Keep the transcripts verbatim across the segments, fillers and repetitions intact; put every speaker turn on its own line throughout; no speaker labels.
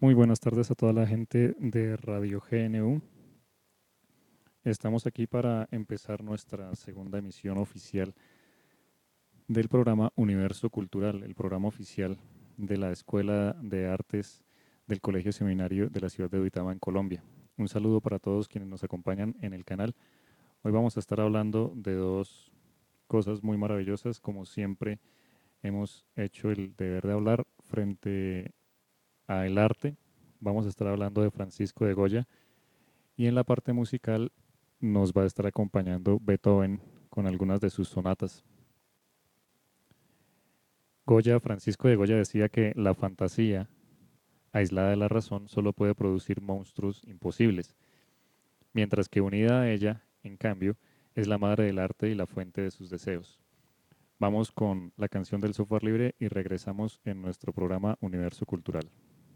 Muy buenas tardes a toda la gente de Radio G N U. Estamos aquí para empezar nuestra segunda emisión oficial del programa Universo Cultural, el programa oficial de la Escuela de Artes del Colegio Seminario de la ciudad de Duitama, en Colombia. Un saludo para todos quienes nos acompañan en el canal. Hoy vamos a estar hablando de dos cosas muy maravillosas, como siempre hemos hecho el deber de hablar frente al arte. Vamos a estar hablando de Francisco de Goya y en la parte musical nos va a estar acompañando Beethoven con algunas de sus sonatas. Goya, Francisco de Goya decía que la fantasía, aislada de la razón, solo puede producir monstruos imposibles, mientras que unida a ella, en cambio, es la madre del arte y la fuente de sus deseos. Vamos con la canción del software libre y regresamos en nuestro programa Universo Cultural.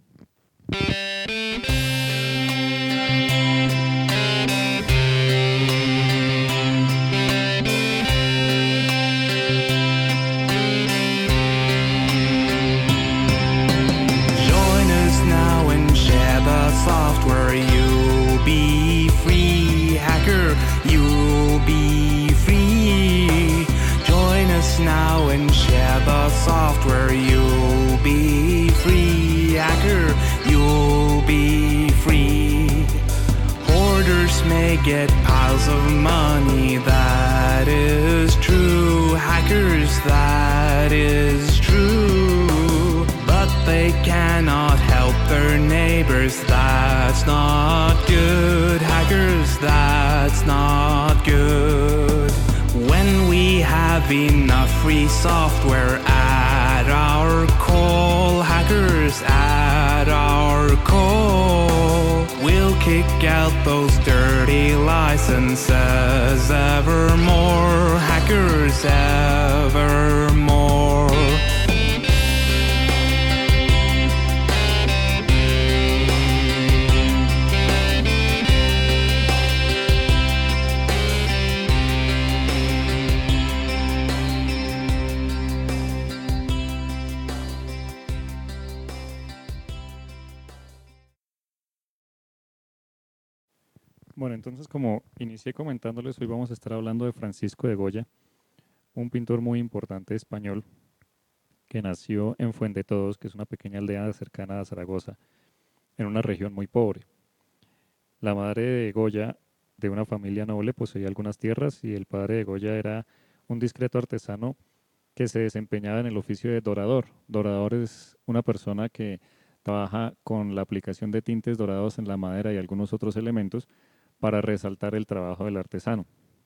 Software, you'll be free, hacker, you'll be free. Join us now and share the software, you'll be free, hacker, you'll be free. Hoarders may get piles of money, that is true. Hackers, that is true. But they cannot help their neighbors, that's not good. Hackers, that's not good. When we have enough free software at our call, hackers at our call, we'll kick out those dirty licenses evermore. Hackers evermore.
Bueno, entonces, como inicié comentándoles, hoy vamos a estar hablando de Francisco de Goya, un pintor muy importante español que nació en Fuendetodos, que es una pequeña aldea cercana a Zaragoza, en una región muy pobre. La madre de Goya, de una familia noble, poseía algunas tierras y el padre de Goya era un discreto artesano que se desempeñaba en el oficio de dorador. Dorador es una persona que trabaja con la aplicación de tintes dorados en la madera y algunos otros elementos para resaltar el trabajo del artesano.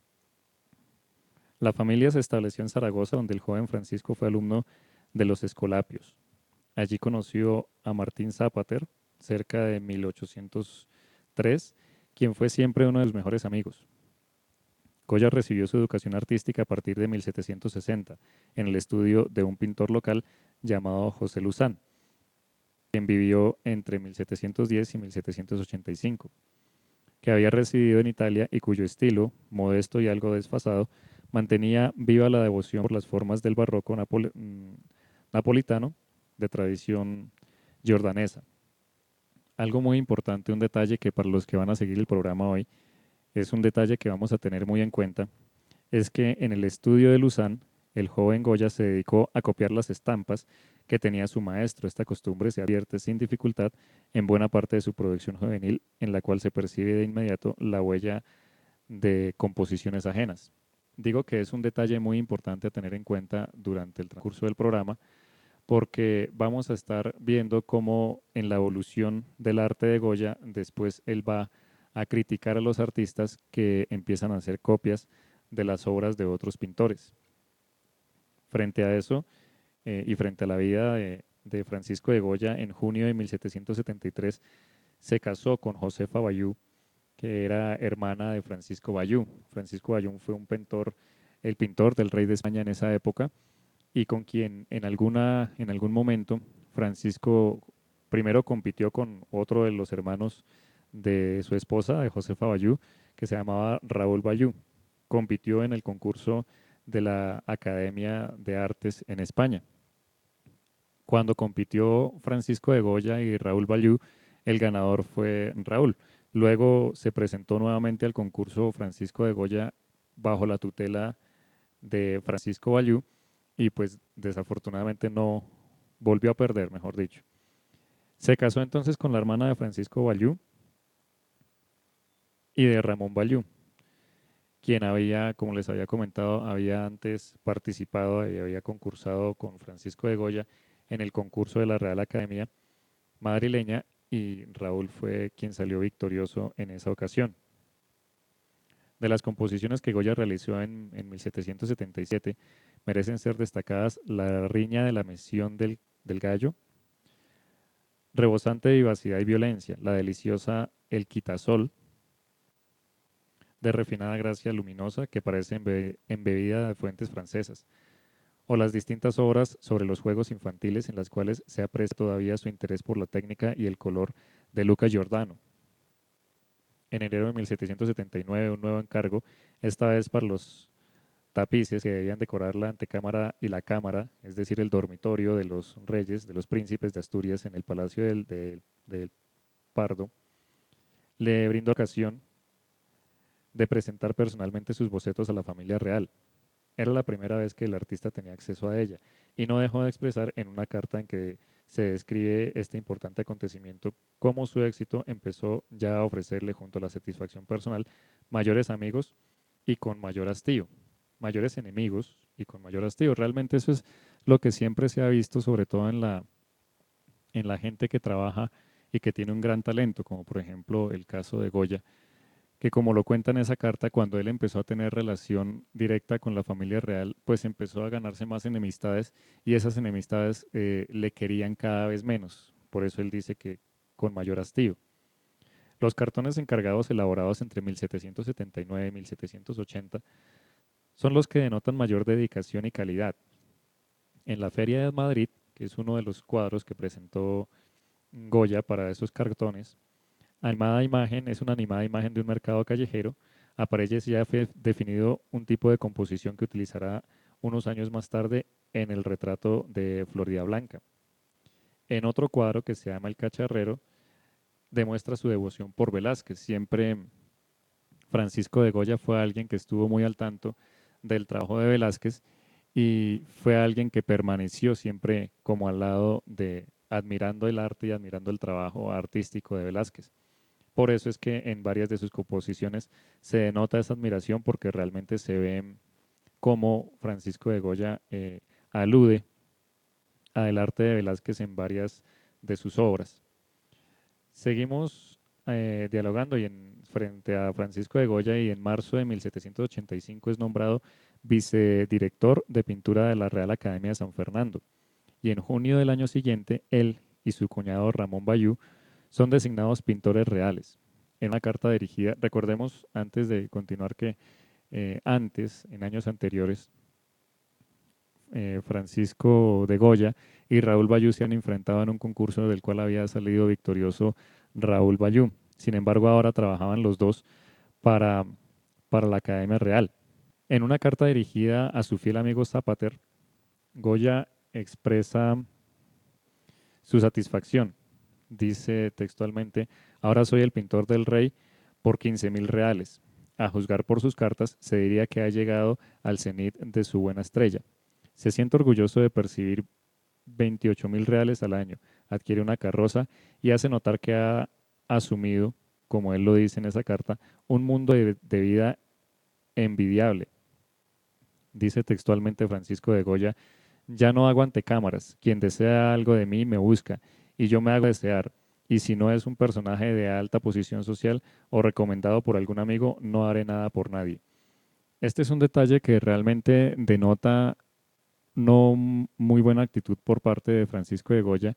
La familia se estableció en Zaragoza, donde el joven Francisco fue alumno de los Escolapios. Allí conoció a Martín Zapater, cerca de mil ochocientos tres, quien fue siempre uno de sus mejores amigos. Goya recibió su educación artística a partir de mil setecientos sesenta, en el estudio de un pintor local llamado José Luzán, quien vivió entre mil setecientos diez y mil setecientos ochenta y cinco. Que había residido en Italia y cuyo estilo, modesto y algo desfasado, mantenía viva la devoción por las formas del barroco napol napolitano de tradición jordanesa. Algo muy importante, un detalle que para los que van a seguir el programa hoy, es un detalle que vamos a tener muy en cuenta, es que en el estudio de Luzán, el joven Goya se dedicó a copiar las estampas que tenía su maestro. Esta costumbre se advierte sin dificultad en buena parte de su producción juvenil, en la cual se percibe de inmediato la huella de composiciones ajenas. Digo que es un detalle muy importante a tener en cuenta durante el transcurso del programa, porque vamos a estar viendo cómo en la evolución del arte de Goya, después él va a criticar a los artistas que empiezan a hacer copias de las obras de otros pintores. Frente a eso, eh, y frente a la vida de, de Francisco de Goya, en junio de mil setecientos setenta y tres se casó con Josefa Bayú, que era hermana de Francisco Bayú. Francisco Bayú fue un pintor, el pintor del rey de España en esa época, y con quien en, alguna, en algún momento Francisco primero compitió con otro de los hermanos de su esposa, de Josefa Bayú, que se llamaba Raúl Bayú. Compitió en el concurso de la Academia de Artes en España. Cuando compitió Francisco de Goya y Raúl Bayú, el ganador fue Raúl. Luego se presentó nuevamente al concurso Francisco de Goya bajo la tutela de Francisco Bayú y pues desafortunadamente no volvió a perder, mejor dicho. Se casó entonces con la hermana de Francisco Bayú y de Ramón Bayú, quien había, como les había comentado, había antes participado y había concursado con Francisco de Goya en el concurso de la Real Academia Madrileña, y Raúl fue quien salió victorioso en esa ocasión. De las composiciones que Goya realizó en, en mil setecientos setenta y siete, merecen ser destacadas La riña de la misión del, del gallo, rebosante de vivacidad y violencia, la deliciosa El quitasol, de refinada gracia luminosa que parece embe embebida de fuentes francesas, o las distintas obras sobre los juegos infantiles en las cuales se aprecia todavía su interés por la técnica y el color de Luca Giordano. En enero de mil setecientos setenta y nueve, un nuevo encargo, esta vez para los tapices que debían decorar la antecámara y la cámara, es decir, el dormitorio de los reyes, de los príncipes de Asturias en el Palacio del, del, del Pardo, le brindó ocasión de presentar personalmente sus bocetos a la familia real. Era la primera vez que el artista tenía acceso a ella y no dejó de expresar en una carta en que se describe este importante acontecimiento cómo su éxito empezó ya a ofrecerle, junto a la satisfacción personal, mayores amigos y con mayor hastío, mayores enemigos y con mayor hastío. Realmente eso es lo que siempre se ha visto, sobre todo en la, en la gente que trabaja y que tiene un gran talento, como por ejemplo el caso de Goya, que como lo cuenta en esa carta, cuando él empezó a tener relación directa con la familia real, pues empezó a ganarse más enemistades y esas enemistades eh, le querían cada vez menos. Por eso él dice que con mayor hastío. Los cartones encargados elaborados entre mil setecientos setenta y nueve y mil setecientos ochenta son los que denotan mayor dedicación y calidad. En la Feria de Madrid, que es uno de los cuadros que presentó Goya para esos cartones, animada imagen es una animada imagen de un mercado callejero. Aparece ya fue definido un tipo de composición que utilizará unos años más tarde en el retrato de Florida Blanca. En otro cuadro que se llama El Cacharrero, demuestra su devoción por Velázquez. Siempre Francisco de Goya fue alguien que estuvo muy al tanto del trabajo de Velázquez y fue alguien que permaneció siempre como al lado de, admirando el arte y admirando el trabajo artístico de Velázquez. Por eso es que en varias de sus composiciones se denota esa admiración, porque realmente se ve cómo Francisco de Goya eh, alude al arte de Velázquez en varias de sus obras. Seguimos eh, dialogando y en, frente a Francisco de Goya, y en marzo de mil setecientos ochenta y cinco es nombrado vicedirector de pintura de la Real Academia de San Fernando, y en junio del año siguiente él y su cuñado Ramón Bayú son designados pintores reales. En una carta dirigida, recordemos antes de continuar que eh, antes, en años anteriores, eh, Francisco de Goya y Raúl Bayú se han enfrentado en un concurso del cual había salido victorioso Raúl Bayú. Sin embargo, ahora trabajaban los dos para, para la Academia Real. En una carta dirigida a su fiel amigo Zapater, Goya expresa su satisfacción. Dice textualmente: ahora soy el pintor del rey por quince mil reales. A juzgar por sus cartas, se diría que ha llegado al cenit de su buena estrella. Se siente orgulloso de percibir veintiocho mil reales al año. Adquiere una carroza y hace notar que ha asumido, como él lo dice en esa carta, un mundo de, de vida envidiable. Dice textualmente Francisco de Goya: ya no hago antecámaras. Quien desea algo de mí me busca y yo me hago desear, y si no es un personaje de alta posición social o recomendado por algún amigo, no haré nada por nadie. Este es un detalle que realmente denota no muy buena actitud por parte de Francisco de Goya,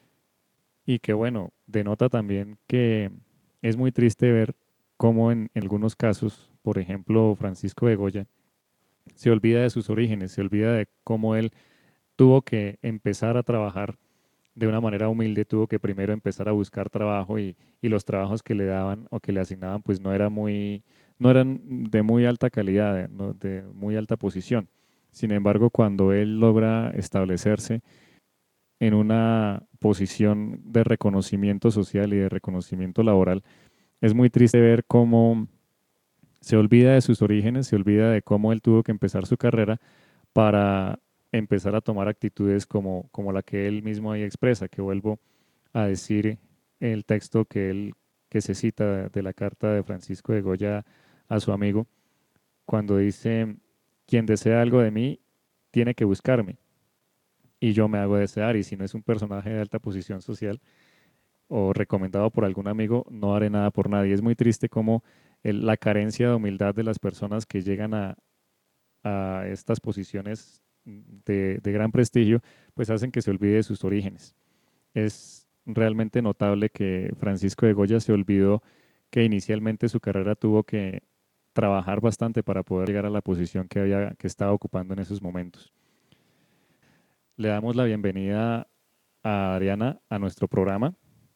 y que bueno, denota también que es muy triste ver cómo en, en algunos casos, por ejemplo, Francisco de Goya se olvida de sus orígenes, se olvida de cómo él tuvo que empezar a trabajar de una manera humilde, tuvo que primero empezar a buscar trabajo, y, y los trabajos que le daban o que le asignaban pues no, era muy, no eran de muy alta calidad, de, no, de muy alta posición. Sin embargo, cuando él logra establecerse en una posición de reconocimiento social y de reconocimiento laboral, es muy triste ver cómo se olvida de sus orígenes, se olvida de cómo él tuvo que empezar su carrera para empezar a tomar actitudes como, como la que él mismo ahí expresa, que vuelvo a decir el texto que él que se cita de la carta de Francisco de Goya a su amigo, cuando dice: quien desea algo de mí tiene que buscarme y yo me hago desear, y si no es un personaje de alta posición social o recomendado por algún amigo, no haré nada por nadie. Es muy triste cómo el- la carencia de humildad de las personas que llegan a, a estas posiciones de, de gran prestigio, pues hacen que se olvide de sus orígenes. Es realmente notable que Francisco de Goya se olvidó que inicialmente su carrera tuvo que trabajar bastante para poder llegar a la posición que, había, que estaba ocupando en esos momentos. Le damos la bienvenida a Ariana a nuestro programa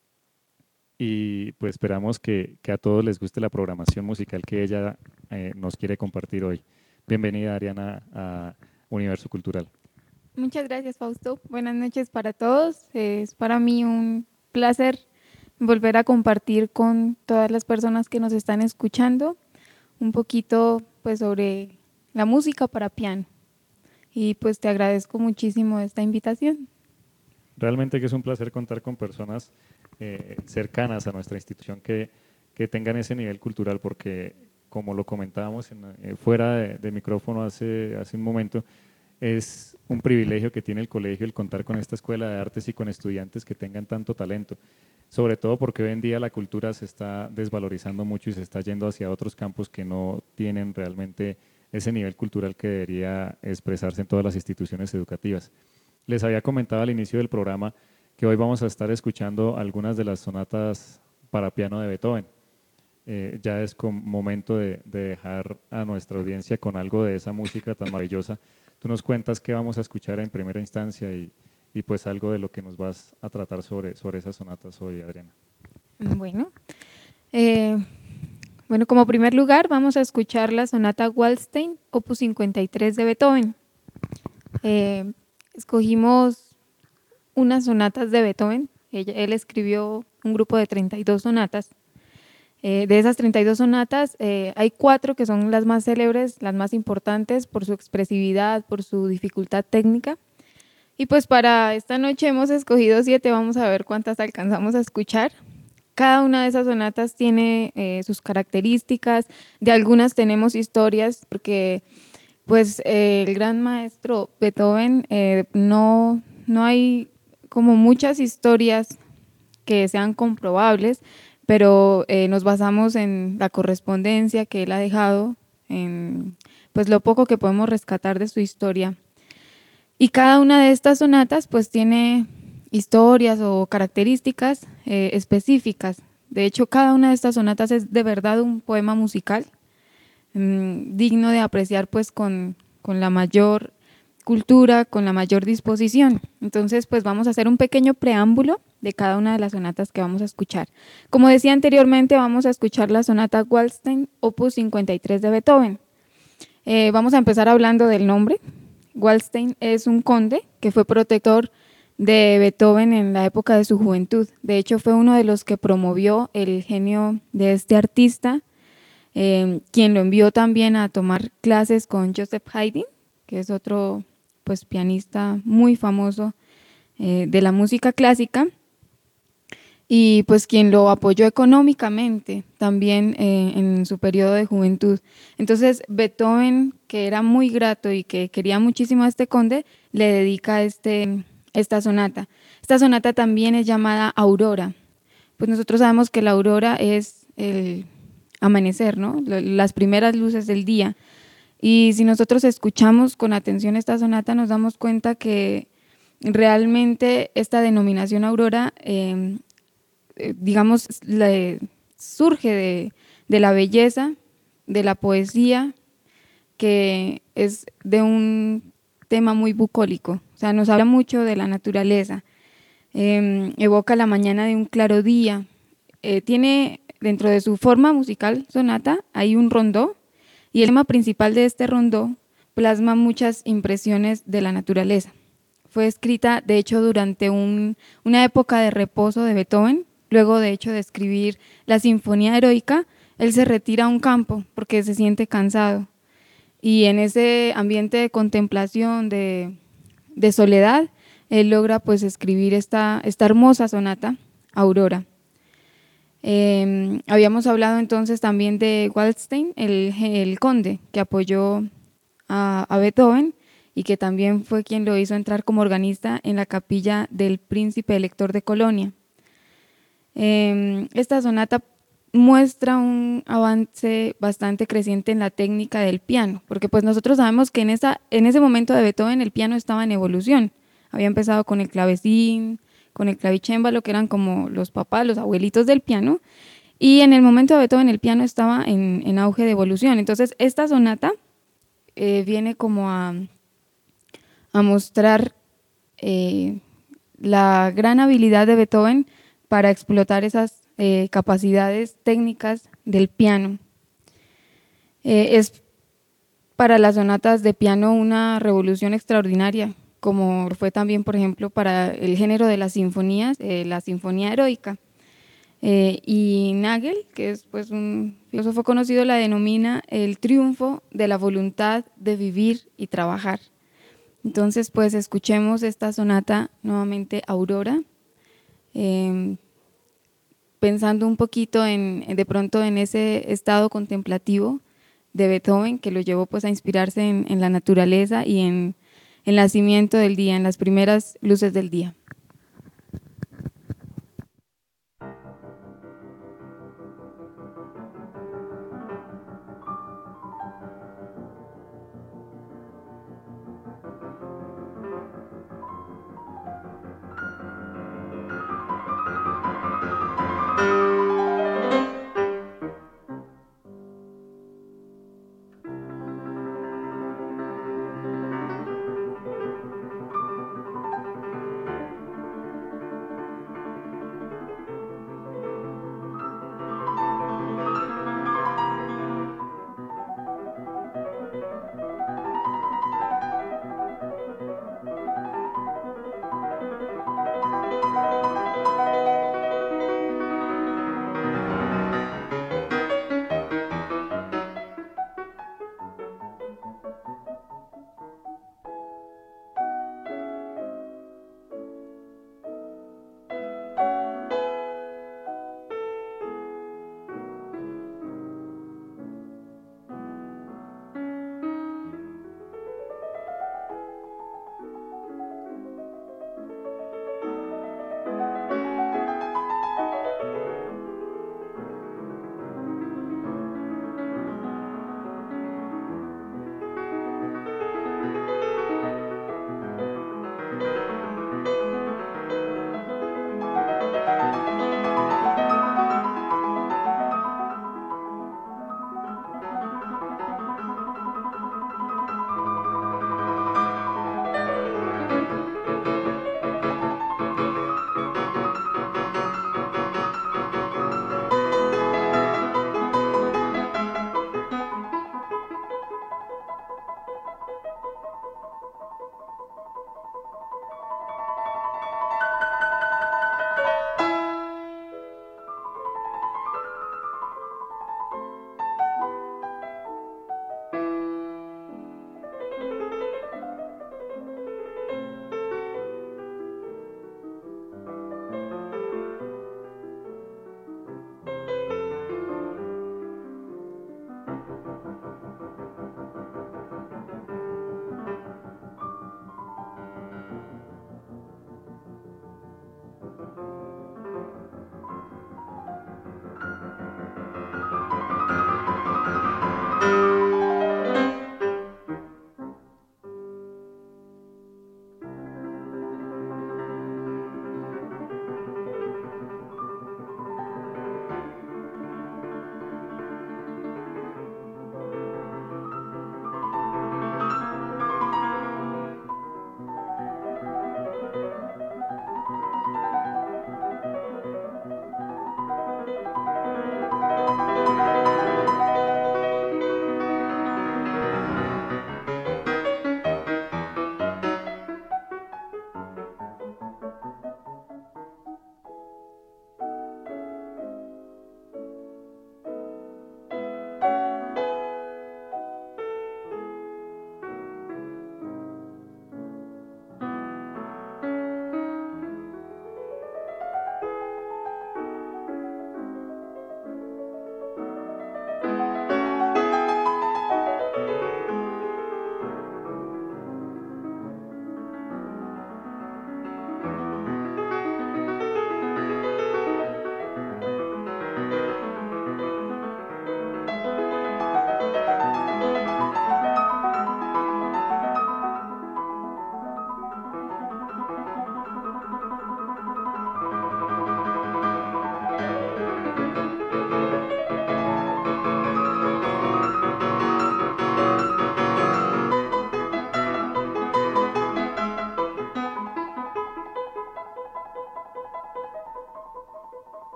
y pues esperamos que, que a todos les guste la programación musical que ella eh, nos quiere compartir hoy. Bienvenida, Ariana, a Universo Cultural.
Muchas gracias, Fausto. Buenas noches para todos. Es para mí un placer volver a compartir con todas las personas que nos están escuchando un poquito pues sobre la música para piano. Y pues te agradezco muchísimo esta invitación.
Realmente que es un placer contar con personas eh, cercanas a nuestra institución que, que tengan ese nivel cultural, porque como lo comentábamos en, eh, fuera de, de micrófono hace, hace un momento, es un privilegio que tiene el colegio el contar con esta escuela de artes y con estudiantes que tengan tanto talento, sobre todo porque hoy en día la cultura se está desvalorizando mucho y se está yendo hacia otros campos que no tienen realmente ese nivel cultural que debería expresarse en todas las instituciones educativas. Les había comentado al inicio del programa que hoy vamos a estar escuchando algunas de las sonatas para piano de Beethoven. Eh, ya es momento de, de dejar a nuestra audiencia con algo de esa música tan maravillosa. Tú nos cuentas qué vamos a escuchar en primera instancia y, y pues algo de lo que nos vas a tratar sobre, sobre esas sonatas hoy, Adriana.
Bueno, eh, bueno, como primer lugar vamos a escuchar la sonata Waldstein, opus cincuenta y tres de Beethoven. Eh, escogimos unas sonatas de Beethoven. Ella, él escribió un grupo de treinta y dos sonatas. Eh, de esas treinta y dos sonatas, eh, hay cuatro que son las más célebres, las más importantes por su expresividad, por su dificultad técnica. Y pues para esta noche hemos escogido siete, vamos a ver cuántas alcanzamos a escuchar. Cada una de esas sonatas tiene eh, sus características, de algunas tenemos historias, porque pues eh, el gran maestro Beethoven, eh, no, no hay como muchas historias que sean comprobables, pero eh, nos basamos en la correspondencia que él ha dejado, en pues lo poco que podemos rescatar de su historia. Y cada una de estas sonatas pues tiene historias o características eh, específicas. De hecho, cada una de estas sonatas es de verdad un poema musical, mmm, digno de apreciar pues con, con la mayor cultura, con la mayor disposición. Entonces, pues vamos a hacer un pequeño preámbulo de cada una de las sonatas que vamos a escuchar. Como decía anteriormente, vamos a escuchar la sonata Waldstein, opus cincuenta y tres de Beethoven. Eh, vamos a empezar hablando del nombre. Waldstein es un conde que fue protector de Beethoven en la época de su juventud. De hecho, fue uno de los que promovió el genio de este artista, eh, quien lo envió también a tomar clases con Joseph Haydn, que es otro pues, pianista muy famoso eh, de la música clásica, y pues quien lo apoyó económicamente también eh, en su periodo de juventud. Entonces Beethoven, que era muy grato y que quería muchísimo a este conde, le dedica este, esta sonata. Esta sonata también es llamada Aurora. Pues nosotros sabemos que la aurora es el amanecer, ¿no? Las primeras luces del día. Y si nosotros escuchamos con atención esta sonata, nos damos cuenta que realmente esta denominación aurora eh, digamos, le, surge de, de la belleza, de la poesía, que es de un tema muy bucólico, o sea, nos habla mucho de la naturaleza, eh, evoca la mañana de un claro día, eh, tiene dentro de su forma musical sonata, hay un rondó, y el tema principal de este rondó plasma muchas impresiones de la naturaleza. fue escrita, de hecho, durante un, una época de reposo de Beethoven. Luego, de hecho, de escribir la Sinfonía Heroica, él se retira a un campo porque se siente cansado. Y en ese ambiente de contemplación, de, de soledad, él logra pues escribir esta, esta hermosa sonata, Aurora. Eh, habíamos hablado entonces también de Waldstein, el, el conde que apoyó a, a Beethoven y que también fue quien lo hizo entrar como organista en la capilla del príncipe elector de Colonia. Eh, esta sonata muestra un avance bastante creciente en la técnica del piano, porque pues nosotros sabemos que en, esa, en ese momento de Beethoven el piano estaba en evolución. Había empezado con el clavecín, con el clavicémbalo, que eran como los papás, los abuelitos del piano, y en el momento de Beethoven el piano estaba en, en auge de evolución. Entonces esta sonata eh, viene como a, a mostrar eh, la gran habilidad de Beethoven para explotar esas eh, capacidades técnicas del piano. Eh, es para las sonatas de piano una revolución extraordinaria, como fue también, por ejemplo, para el género de las sinfonías, eh, la Sinfonía Heroica. Eh, y Nagel, que es pues un filósofo conocido, la denomina el triunfo de la voluntad de vivir y trabajar. Entonces, pues escuchemos esta sonata nuevamente, Aurora, eh, pensando un poquito en, de pronto en ese estado contemplativo de Beethoven que lo llevó pues a inspirarse en, en la naturaleza y en el nacimiento del día, en las primeras luces del día.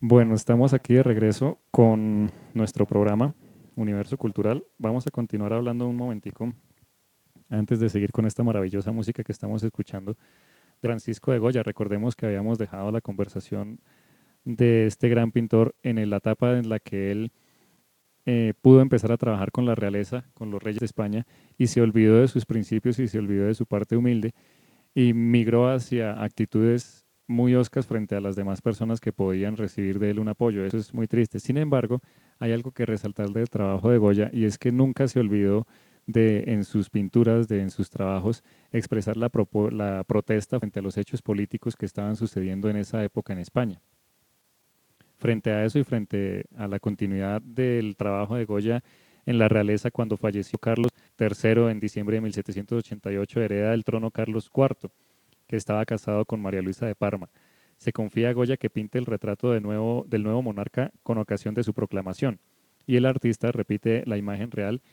Bueno, estamos aquí de regreso con nuestro programa Universo Cultural. Vamos a continuar hablando un momentico antes de seguir con esta maravillosa música que estamos escuchando. Francisco de Goya, recordemos que habíamos dejado la conversación de este gran pintor en la etapa en la que él eh, pudo empezar a trabajar con la realeza, con los reyes de España, y se olvidó de sus principios y se olvidó de su parte humilde y migró hacia actitudes muy oscas frente a las demás personas que podían recibir de él un apoyo. Eso es muy triste. Sin embargo, hay algo que resaltar del trabajo de Goya y es que nunca se olvidó de en sus pinturas, de en sus trabajos, expresar la, propo, la protesta frente a los hechos políticos que estaban sucediendo en esa época en España. Frente a eso y frente a la continuidad del trabajo de Goya en la realeza cuando falleció Carlos tercero en diciembre de mil setecientos ochenta y ocho, hereda del trono Carlos cuarto, que estaba casado con María Luisa de Parma. Se confía a Goya que pinte el retrato de nuevo, del nuevo monarca con ocasión de su proclamación, y el artista repite la imagen real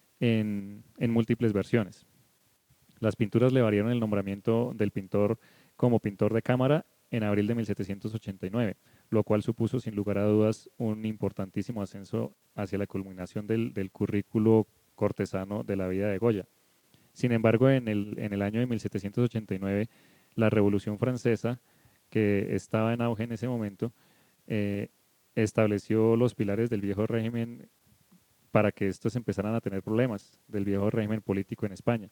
en, en múltiples versiones. Las pinturas le variaron el nombramiento del pintor como pintor de cámara en abril de mil setecientos ochenta y nueve, lo cual supuso sin lugar a dudas un importantísimo ascenso hacia la culminación del, del currículo cortesano de la vida de Goya. Sin embargo, en el, en el año de mil setecientos ochenta y nueve, la Revolución Francesa, que estaba en auge en ese momento, eh, estableció los pilares del viejo régimen para que estos empezaran a tener problemas del viejo régimen político en España.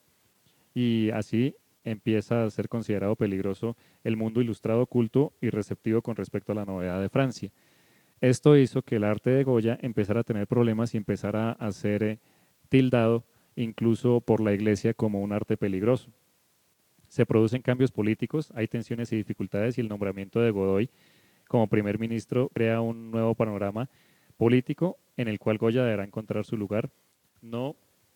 Y así empieza a ser considerado peligroso el mundo ilustrado, culto y receptivo con respecto a la novedad de Francia. Esto hizo que el arte de Goya empezara a tener problemas y empezara a ser eh, tildado incluso por la Iglesia como un arte peligroso. Se producen cambios políticos, hay tensiones y dificultades y el nombramiento de Godoy como primer ministro crea un nuevo panorama político en el cual Goya deberá encontrar su lugar, no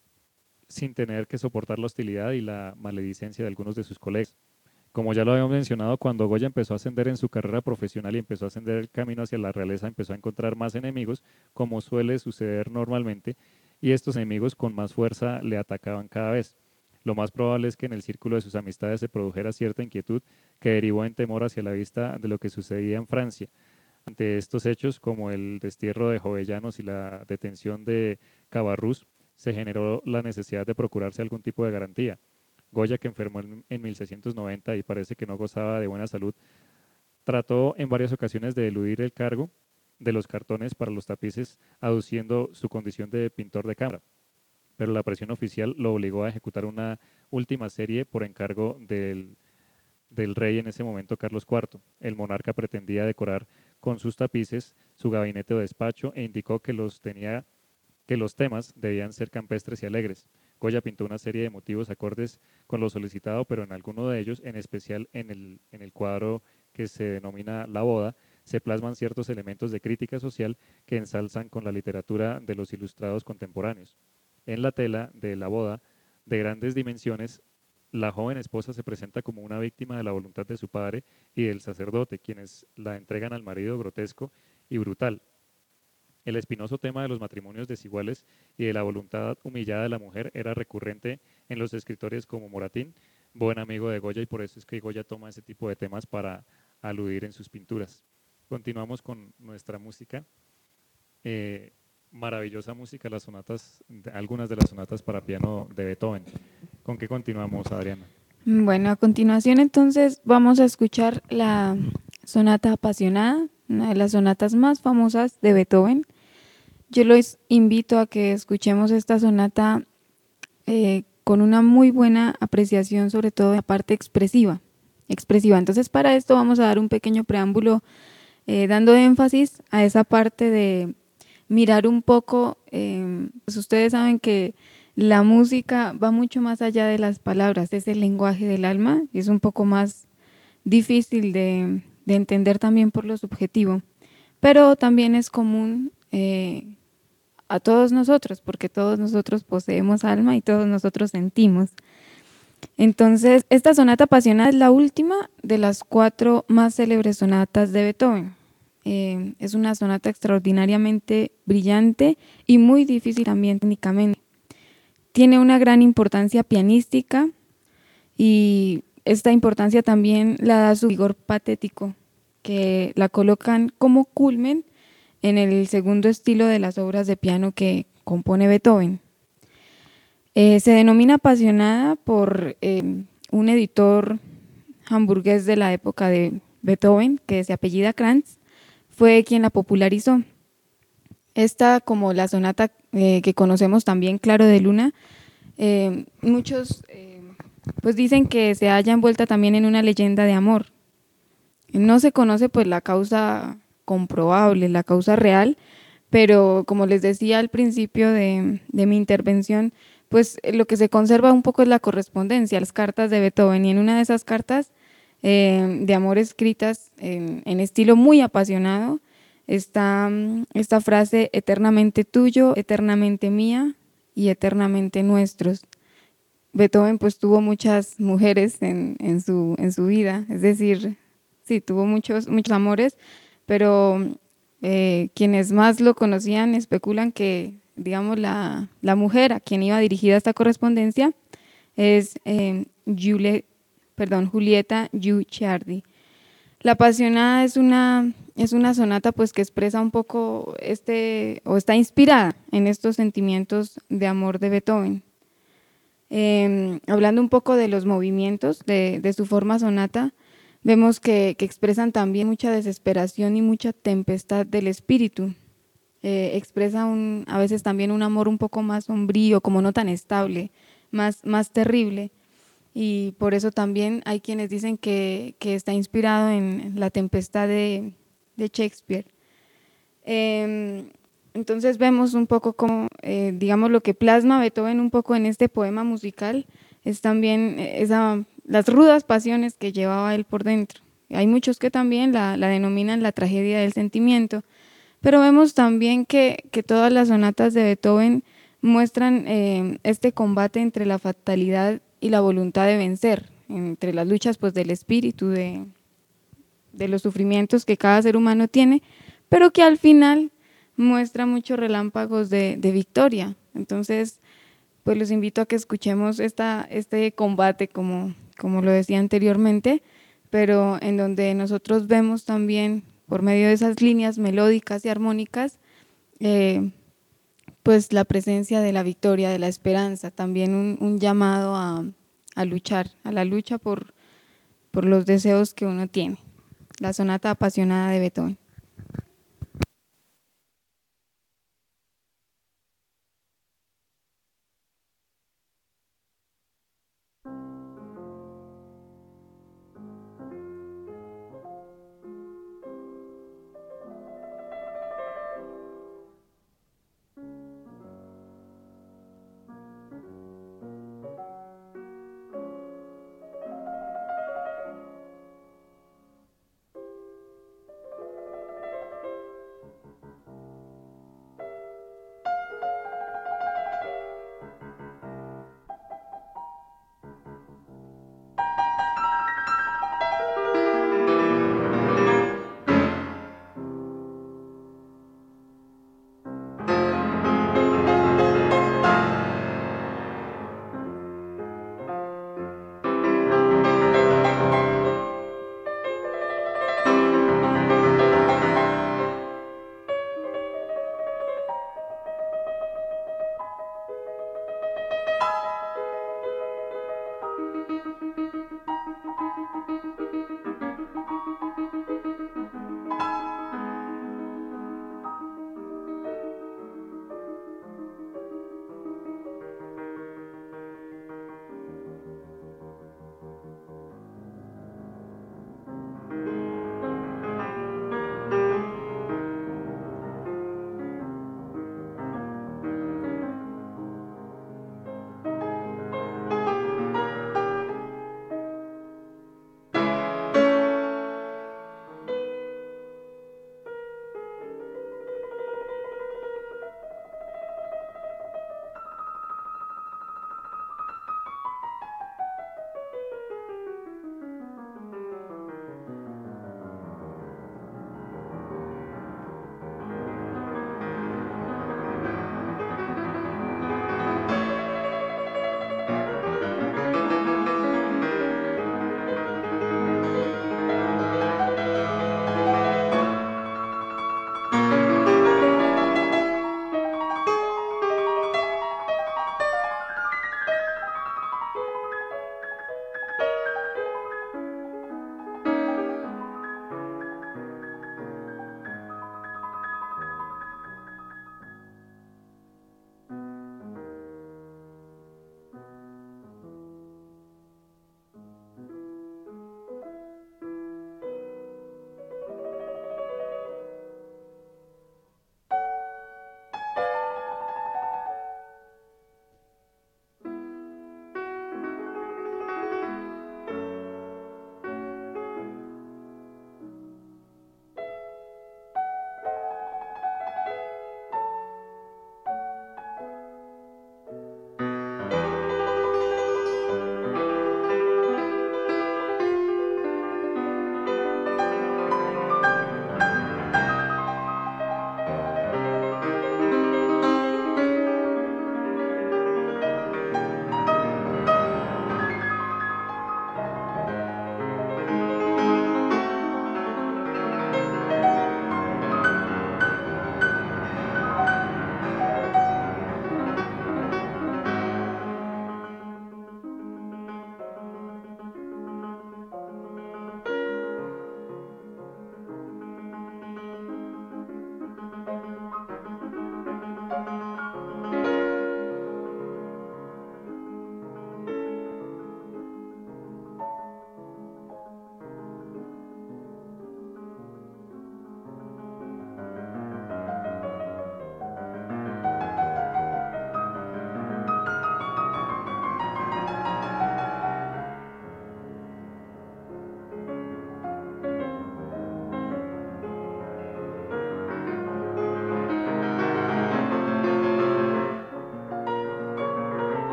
sin tener que soportar la hostilidad y la maledicencia de algunos de sus colegas. Como ya lo habíamos mencionado, cuando Goya empezó a ascender en su carrera profesional y empezó a ascender el camino hacia la realeza, empezó a encontrar más enemigos, como suele suceder normalmente, y estos enemigos con más fuerza le atacaban cada vez. Lo más probable es que en el círculo de sus amistades se produjera cierta inquietud que derivó en temor hacia la vista de lo que sucedía en Francia. Ante estos hechos, como el destierro de Jovellanos y la detención de Cabarrús, se generó la necesidad de procurarse algún tipo de garantía. Goya, que enfermó en, en mil seiscientos noventa y parece que no gozaba de buena salud, trató en varias ocasiones de eludir el cargo de los cartones para los tapices, aduciendo su condición de pintor de cámara. Pero la presión oficial lo obligó a ejecutar una última serie por encargo del, del rey en ese momento, Carlos cuarto. El monarca pretendía decorar con sus tapices su gabinete o despacho e indicó que los, tenía, que los temas debían ser campestres y alegres. Goya pintó una serie de motivos acordes con lo solicitado, pero en alguno de ellos, en especial en el, en el cuadro que se denomina La Boda, se plasman ciertos elementos de crítica social que ensalzan con la literatura de los ilustrados contemporáneos. En la tela de La Boda, de grandes dimensiones, la joven esposa se presenta como una víctima de la voluntad de su padre y del sacerdote, quienes la entregan al marido grotesco y brutal. El espinoso tema de los matrimonios desiguales y de la voluntad humillada de la mujer era recurrente en los escritores como Moratín, buen amigo de Goya, y por eso es que Goya toma ese tipo de temas para aludir en sus pinturas. Continuamos con nuestra música. Eh, maravillosa música, las sonatas, algunas de las sonatas para piano de Beethoven. ¿Con qué continuamos, Adriana?
Bueno, a continuación entonces vamos a escuchar la sonata apasionada, una de las sonatas más famosas de Beethoven. Yo los invito a que escuchemos esta sonata eh, con una muy buena apreciación, sobre todo de la parte expresiva. expresiva. Entonces, para esto vamos a dar un pequeño preámbulo eh, dando énfasis a esa parte de mirar un poco, eh, pues ustedes saben que la música va mucho más allá de las palabras, es el lenguaje del alma y es un poco más difícil de, de entender también por lo subjetivo, pero también es común eh, a todos nosotros, porque todos nosotros poseemos alma y todos nosotros sentimos. Entonces, esta sonata apasionada es la última de las cuatro más célebres sonatas de Beethoven. Eh, es una sonata extraordinariamente brillante y muy difícil también técnicamente. Tiene una gran importancia pianística y esta importancia también la da su vigor patético,
que la colocan como culmen en el segundo estilo de las obras de piano que compone Beethoven. Eh, se denomina apasionada por eh, un editor hamburgués de la época de Beethoven, que se apellida Kranz, fue quien la popularizó. Esta, como la sonata eh, que conocemos también, Claro de Luna, eh, muchos eh, pues dicen que se halla envuelta también en una leyenda de amor. No se conoce pues la causa comprobable, la causa real, pero como les decía al principio de, de mi intervención, pues lo que se conserva un poco es la correspondencia, las cartas de Beethoven, y en una de esas cartas eh, de amor escritas en, en estilo muy apasionado está mm, esta frase: eternamente tuyo, eternamente mía y eternamente nuestros. Beethoven pues tuvo muchas mujeres en, en, su, en su vida, es decir, sí, tuvo muchos, muchos amores, pero eh, quienes más lo conocían especulan que, digamos, la, la mujer a quien iba dirigida esta correspondencia es eh, Julie, perdón, Julieta Guicciardi. La apasionada es una, es una sonata pues que expresa un poco este, o está inspirada en estos sentimientos de amor de Beethoven. Eh, hablando un poco de los movimientos de, de su forma sonata, vemos que, que expresan también mucha desesperación y mucha tempestad del espíritu. Eh, expresa un, a veces también un amor un poco más sombrío, como no tan estable, más, más terrible. Y por eso también hay quienes dicen que, que está inspirado en la tempestad de, de Shakespeare. Eh, entonces vemos un poco como, eh, digamos, lo que plasma Beethoven un poco en este poema musical es también esa, las rudas pasiones que llevaba él por dentro. Hay muchos que también la, la denominan la tragedia del sentimiento, pero vemos también que, que todas las sonatas de Beethoven muestran eh, este combate entre la fatalidad y la voluntad de vencer, entre las luchas pues, del espíritu, de, de los sufrimientos que cada ser humano tiene, pero que al final muestra muchos relámpagos de, de victoria. Entonces, pues los invito a que escuchemos esta, este combate, como, como lo decía anteriormente, pero en donde nosotros vemos también, por medio de esas líneas melódicas y armónicas, eh, pues la presencia de la victoria, de la esperanza, también un, un llamado a, a luchar, a la lucha por, por los deseos que uno tiene. La sonata apasionada de Beethoven.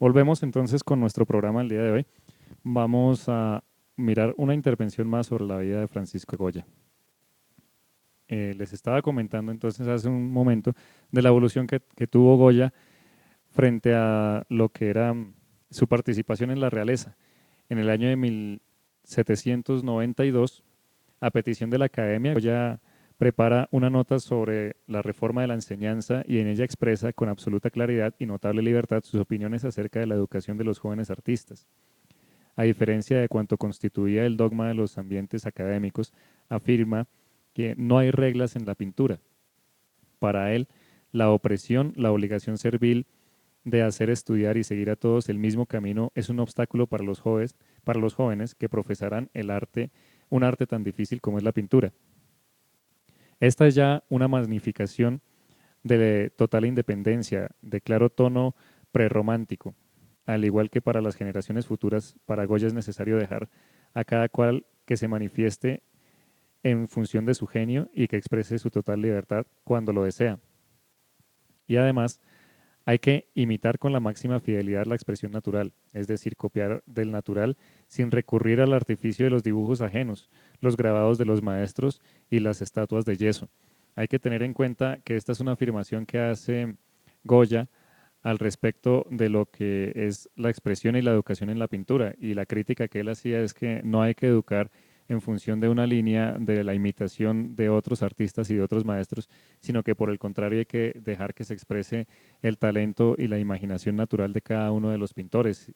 volvemos entonces con nuestro programa el día de hoy. Vamos a mirar una intervención más sobre la vida de Francisco de Goya. Eh, les estaba comentando entonces hace un momento de la evolución que, que tuvo Goya frente a lo que era su participación en la realeza. En el año de mil setecientos noventa y dos, a petición de la Academia, Goya prepara una nota sobre la reforma de la enseñanza y en ella expresa con absoluta claridad y notable libertad sus opiniones acerca de la educación de los jóvenes artistas. A diferencia de cuanto constituía el dogma de los ambientes académicos, afirma que no hay reglas en la pintura. Para él, la opresión, la obligación servil de hacer estudiar y seguir a todos el mismo camino es un obstáculo para los jóvenes, para los jóvenes que profesarán el arte, un arte tan difícil como es la pintura. Esta es ya una magnificación de total independencia, de claro tono prerromántico. Al igual que para las generaciones futuras, para Goya es necesario dejar a cada cual que se manifieste en función de su genio y que exprese su total libertad cuando lo desea. Y además, hay que imitar con la máxima fidelidad la expresión natural, es decir, copiar del natural sin recurrir al artificio de los dibujos ajenos, los grabados de los maestros y las estatuas de yeso. Hay que tener en cuenta que esta es una afirmación que hace Goya al respecto de lo que es la expresión y la educación en la pintura, y la crítica que él hacía es que no hay que educar en función de una línea de la imitación de otros artistas y de otros maestros, sino que por el contrario hay que dejar que se exprese el talento y la imaginación natural de cada uno de los pintores.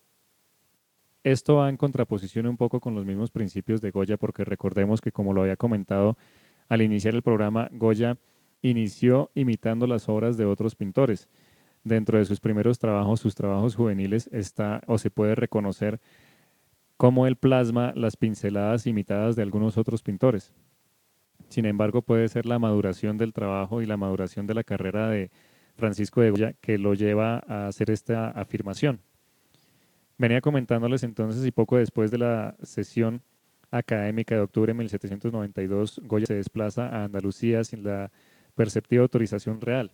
Esto va en contraposición un poco con los mismos principios de Goya, porque recordemos que, como lo había comentado al iniciar el programa, Goya inició imitando las obras de otros pintores. Dentro de sus primeros trabajos, sus trabajos juveniles, está o se puede reconocer cómo él plasma las pinceladas imitadas de algunos otros pintores. Sin embargo, puede ser la maduración del trabajo y la maduración de la carrera de Francisco de Goya que lo lleva a hacer esta afirmación. Venía comentándoles entonces, y poco después de la sesión académica de octubre de mil setecientos noventa y dos, Goya se desplaza a Andalucía sin la perceptiva autorización real.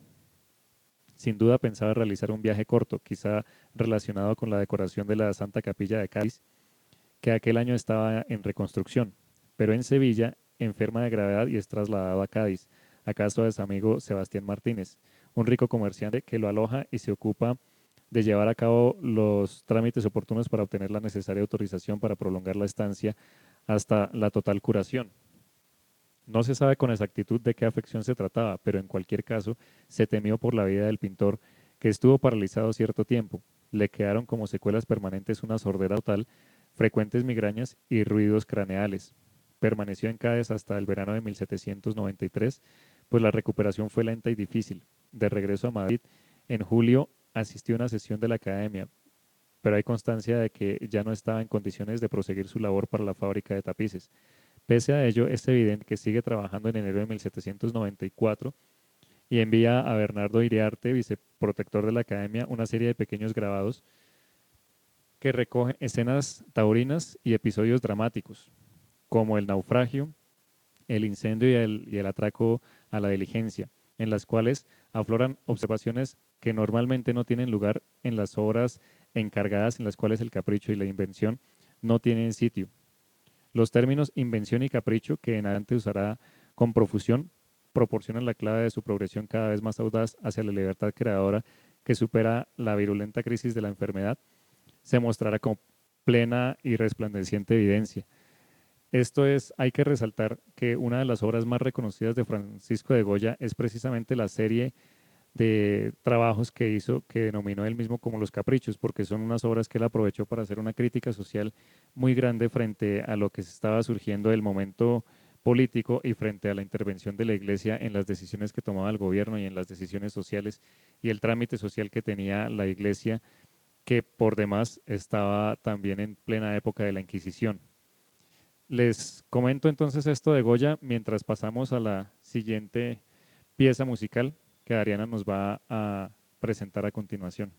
Sin duda pensaba realizar un viaje corto, quizá relacionado con la decoración de la Santa Capilla de Cádiz, que aquel año estaba en reconstrucción, pero en Sevilla enferma de gravedad y es trasladado a Cádiz, a casa de su amigo Sebastián Martínez, un rico comerciante que lo aloja y se ocupa de llevar a cabo los trámites oportunos para obtener la necesaria autorización para prolongar la estancia hasta la total curación. No se sabe con exactitud de qué afección se trataba, pero en cualquier caso se temió por la vida del pintor, que estuvo paralizado cierto tiempo. Le quedaron como secuelas permanentes una sordera total, frecuentes migrañas y ruidos craneales. Permaneció en Cádiz hasta el verano de mil setecientos noventa y tres, pues la recuperación fue lenta y difícil. De regreso a Madrid, en julio asistió a una sesión de la Academia, pero hay constancia de que ya no estaba en condiciones de proseguir su labor para la fábrica de tapices. Pese a ello, es evidente que sigue trabajando en enero de mil setecientos noventa y cuatro y envía a Bernardo Iriarte, viceprotector de la Academia, una serie de pequeños grabados que recogen escenas taurinas y episodios dramáticos, como el naufragio, el incendio y el, y el atraco a la diligencia, en las cuales afloran observaciones que normalmente no tienen lugar en las obras encargadas, en las cuales el capricho y la invención no tienen sitio. Los términos invención y capricho, que en adelante usará con profusión, proporcionan la clave de su progresión cada vez más audaz hacia la libertad creadora que supera la virulenta crisis de la enfermedad, se mostrará con plena y resplandeciente evidencia. Esto es, hay que resaltar que una de las obras más reconocidas de Francisco de Goya es precisamente la serie de trabajos que hizo, que denominó él mismo como Los Caprichos, porque son unas obras que él aprovechó para hacer una crítica social muy grande frente a lo que se estaba surgiendo del momento político y frente a la intervención de la Iglesia en las decisiones que tomaba el gobierno y en las decisiones sociales y el trámite social que tenía la Iglesia, que por demás estaba también en plena época de la Inquisición. Les comento entonces esto de Goya mientras pasamos a la siguiente pieza musical que Ariana nos va a presentar a continuación.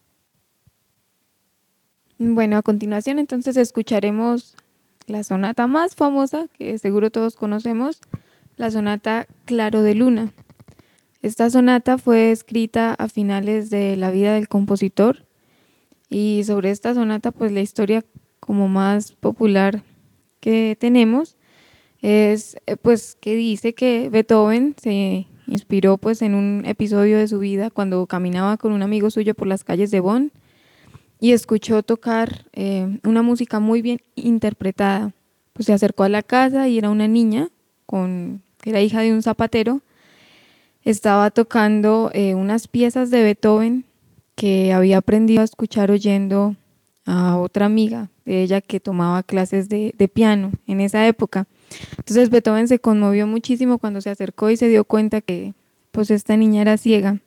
Bueno, a continuación entonces escucharemos la sonata más famosa que seguro todos conocemos, la sonata Claro de Luna. Esta sonata fue escrita a finales de la vida del compositor
Y sobre esta sonata, pues la historia como más popular que tenemos es eh, pues que dice que Beethoven se inspiró pues en un episodio de su vida cuando caminaba con un amigo suyo por las calles de Bonn y escuchó tocar eh, una música muy bien interpretada. Pues se acercó a la casa y era una niña con, que era hija de un zapatero. Estaba tocando eh, unas piezas de Beethoven que había aprendido a escuchar oyendo a otra amiga de ella que tomaba clases de, de piano en esa época. Entonces Beethoven se conmovió muchísimo cuando se acercó y se dio cuenta que pues esta niña era ciega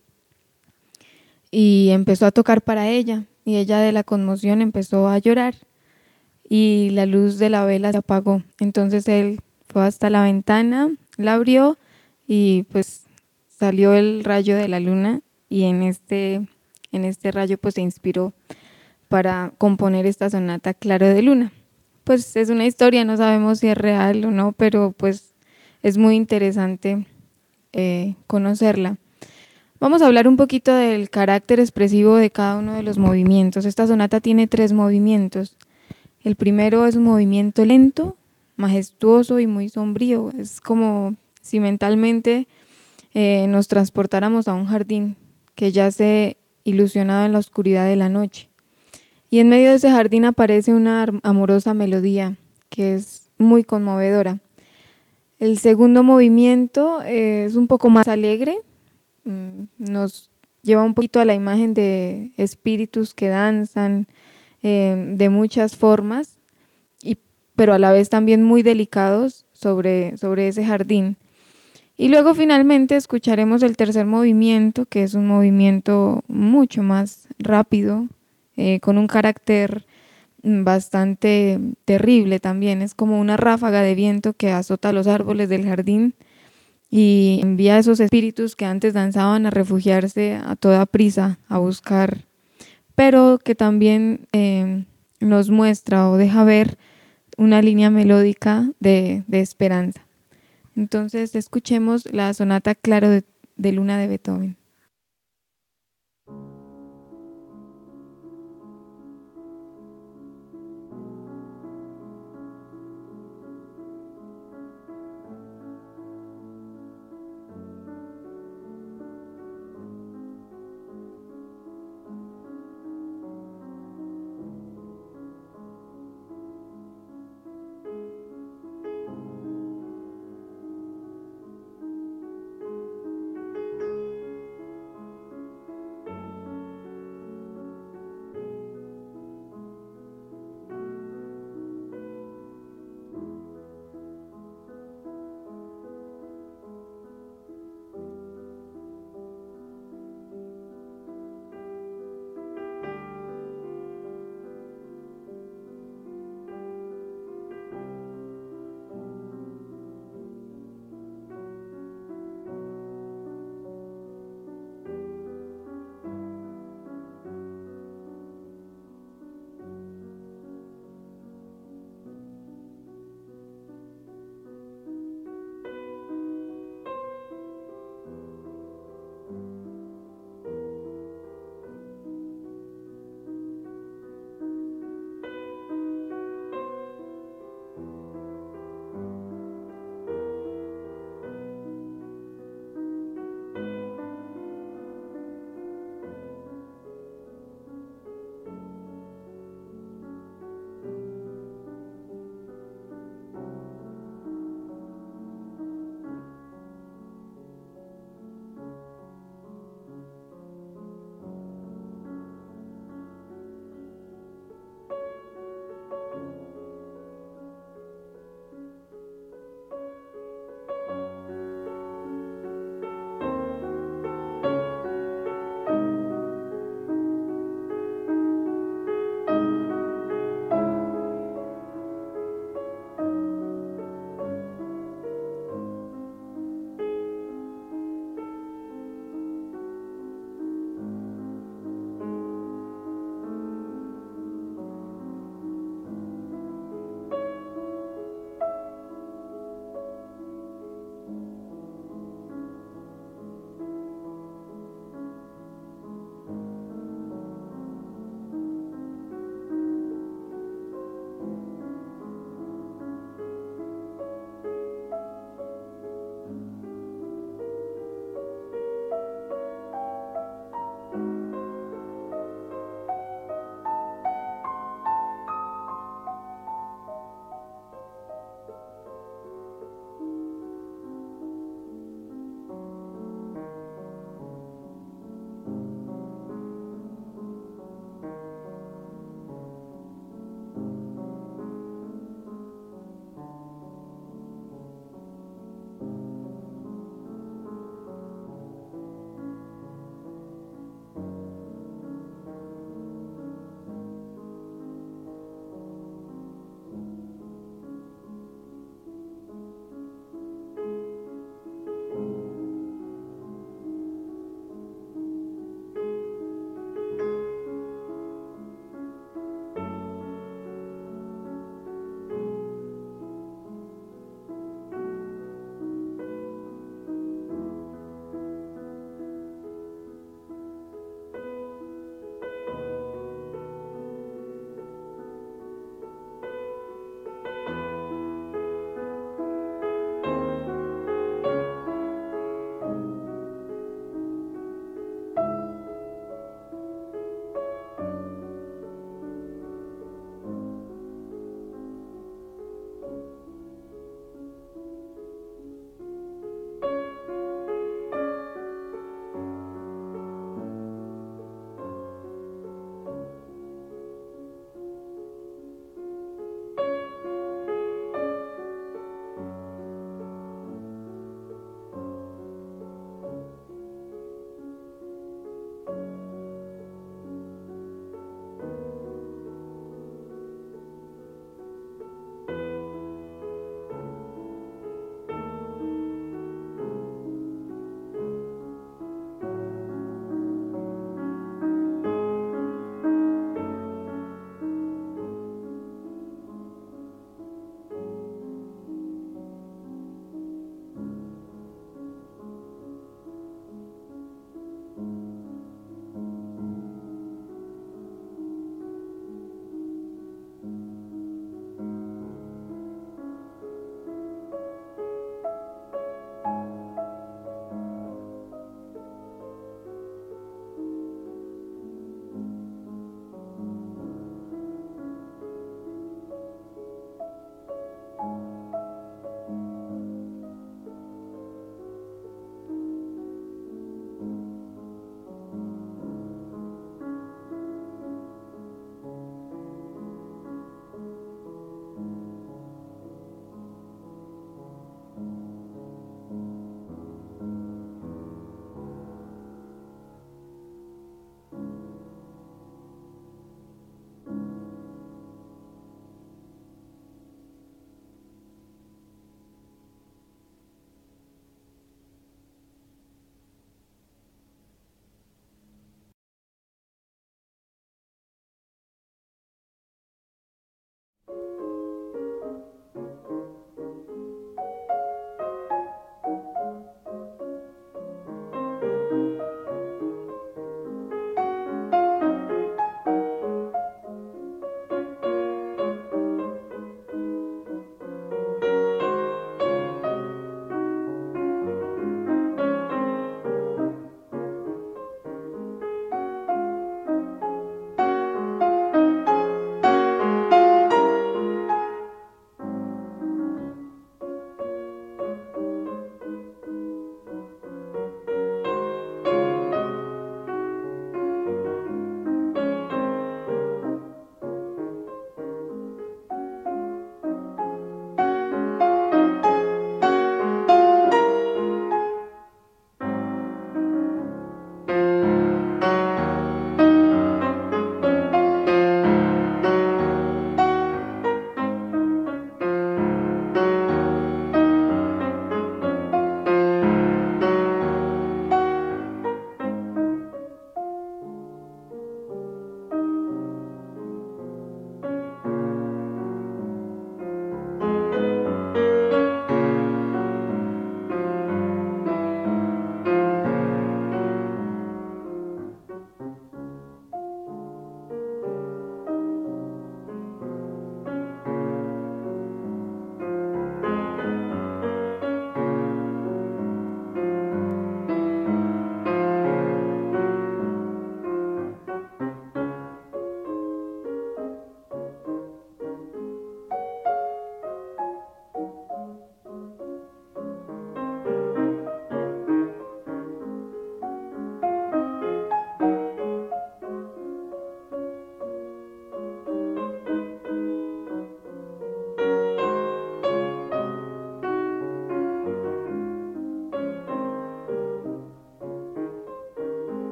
y empezó a tocar para ella y ella de la conmoción empezó a llorar y la luz de la vela se apagó. Entonces él fue hasta la ventana, la abrió y pues salió el rayo de la luna y en este, en este rayo pues se inspiró para componer esta sonata Claro de Luna. Pues es una historia, no sabemos si es real o no, pero pues es muy interesante eh, conocerla. Vamos a hablar un poquito del carácter expresivo de cada uno de los movimientos. Esta sonata tiene tres movimientos. El primero es un movimiento lento, majestuoso y muy sombrío. Es como si mentalmente eh, nos transportáramos a un jardín que yace ilusionado en la oscuridad de la noche. Y en medio de ese jardín aparece una amorosa melodía que es muy conmovedora. El segundo movimiento eh, es un poco más alegre, mm, nos lleva un poquito a la imagen de espíritus que danzan eh, de muchas formas, y, pero a la vez también muy delicados sobre, sobre ese jardín. Y luego finalmente escucharemos el tercer movimiento, que es un movimiento mucho más rápido, eh, con un carácter bastante terrible también. Es como una ráfaga de viento que azota los árboles del jardín y envía a esos espíritus que antes danzaban a refugiarse a toda prisa, a buscar, pero que también eh, nos muestra o deja ver una línea melódica de, de esperanza. Entonces escuchemos la sonata Claro de, de Luna de Beethoven.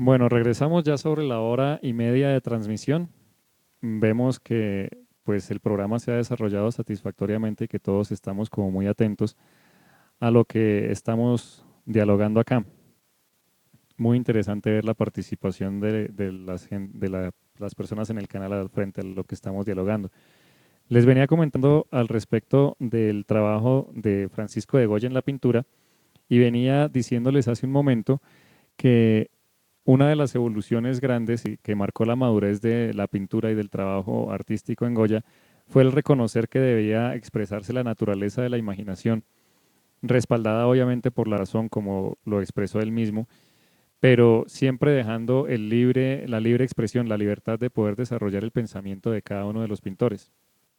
Bueno, regresamos ya sobre la hora y media de transmisión. Vemos que pues el programa se ha desarrollado satisfactoriamente y que todos estamos como muy atentos a lo que estamos dialogando acá. Muy interesante ver la participación de, de, las, de la, las personas en el canal al frente a lo que estamos dialogando. Les venía comentando al respecto del trabajo de Francisco de Goya en la pintura y venía diciéndoles hace un momento que una de las evoluciones grandes y que marcó la madurez de la pintura y del trabajo artístico en Goya fue el reconocer que debía expresarse la naturaleza de la imaginación, respaldada obviamente por la razón, como lo expresó él mismo, pero siempre dejando el libre, la libre expresión, la libertad de poder desarrollar el pensamiento de cada uno de los pintores.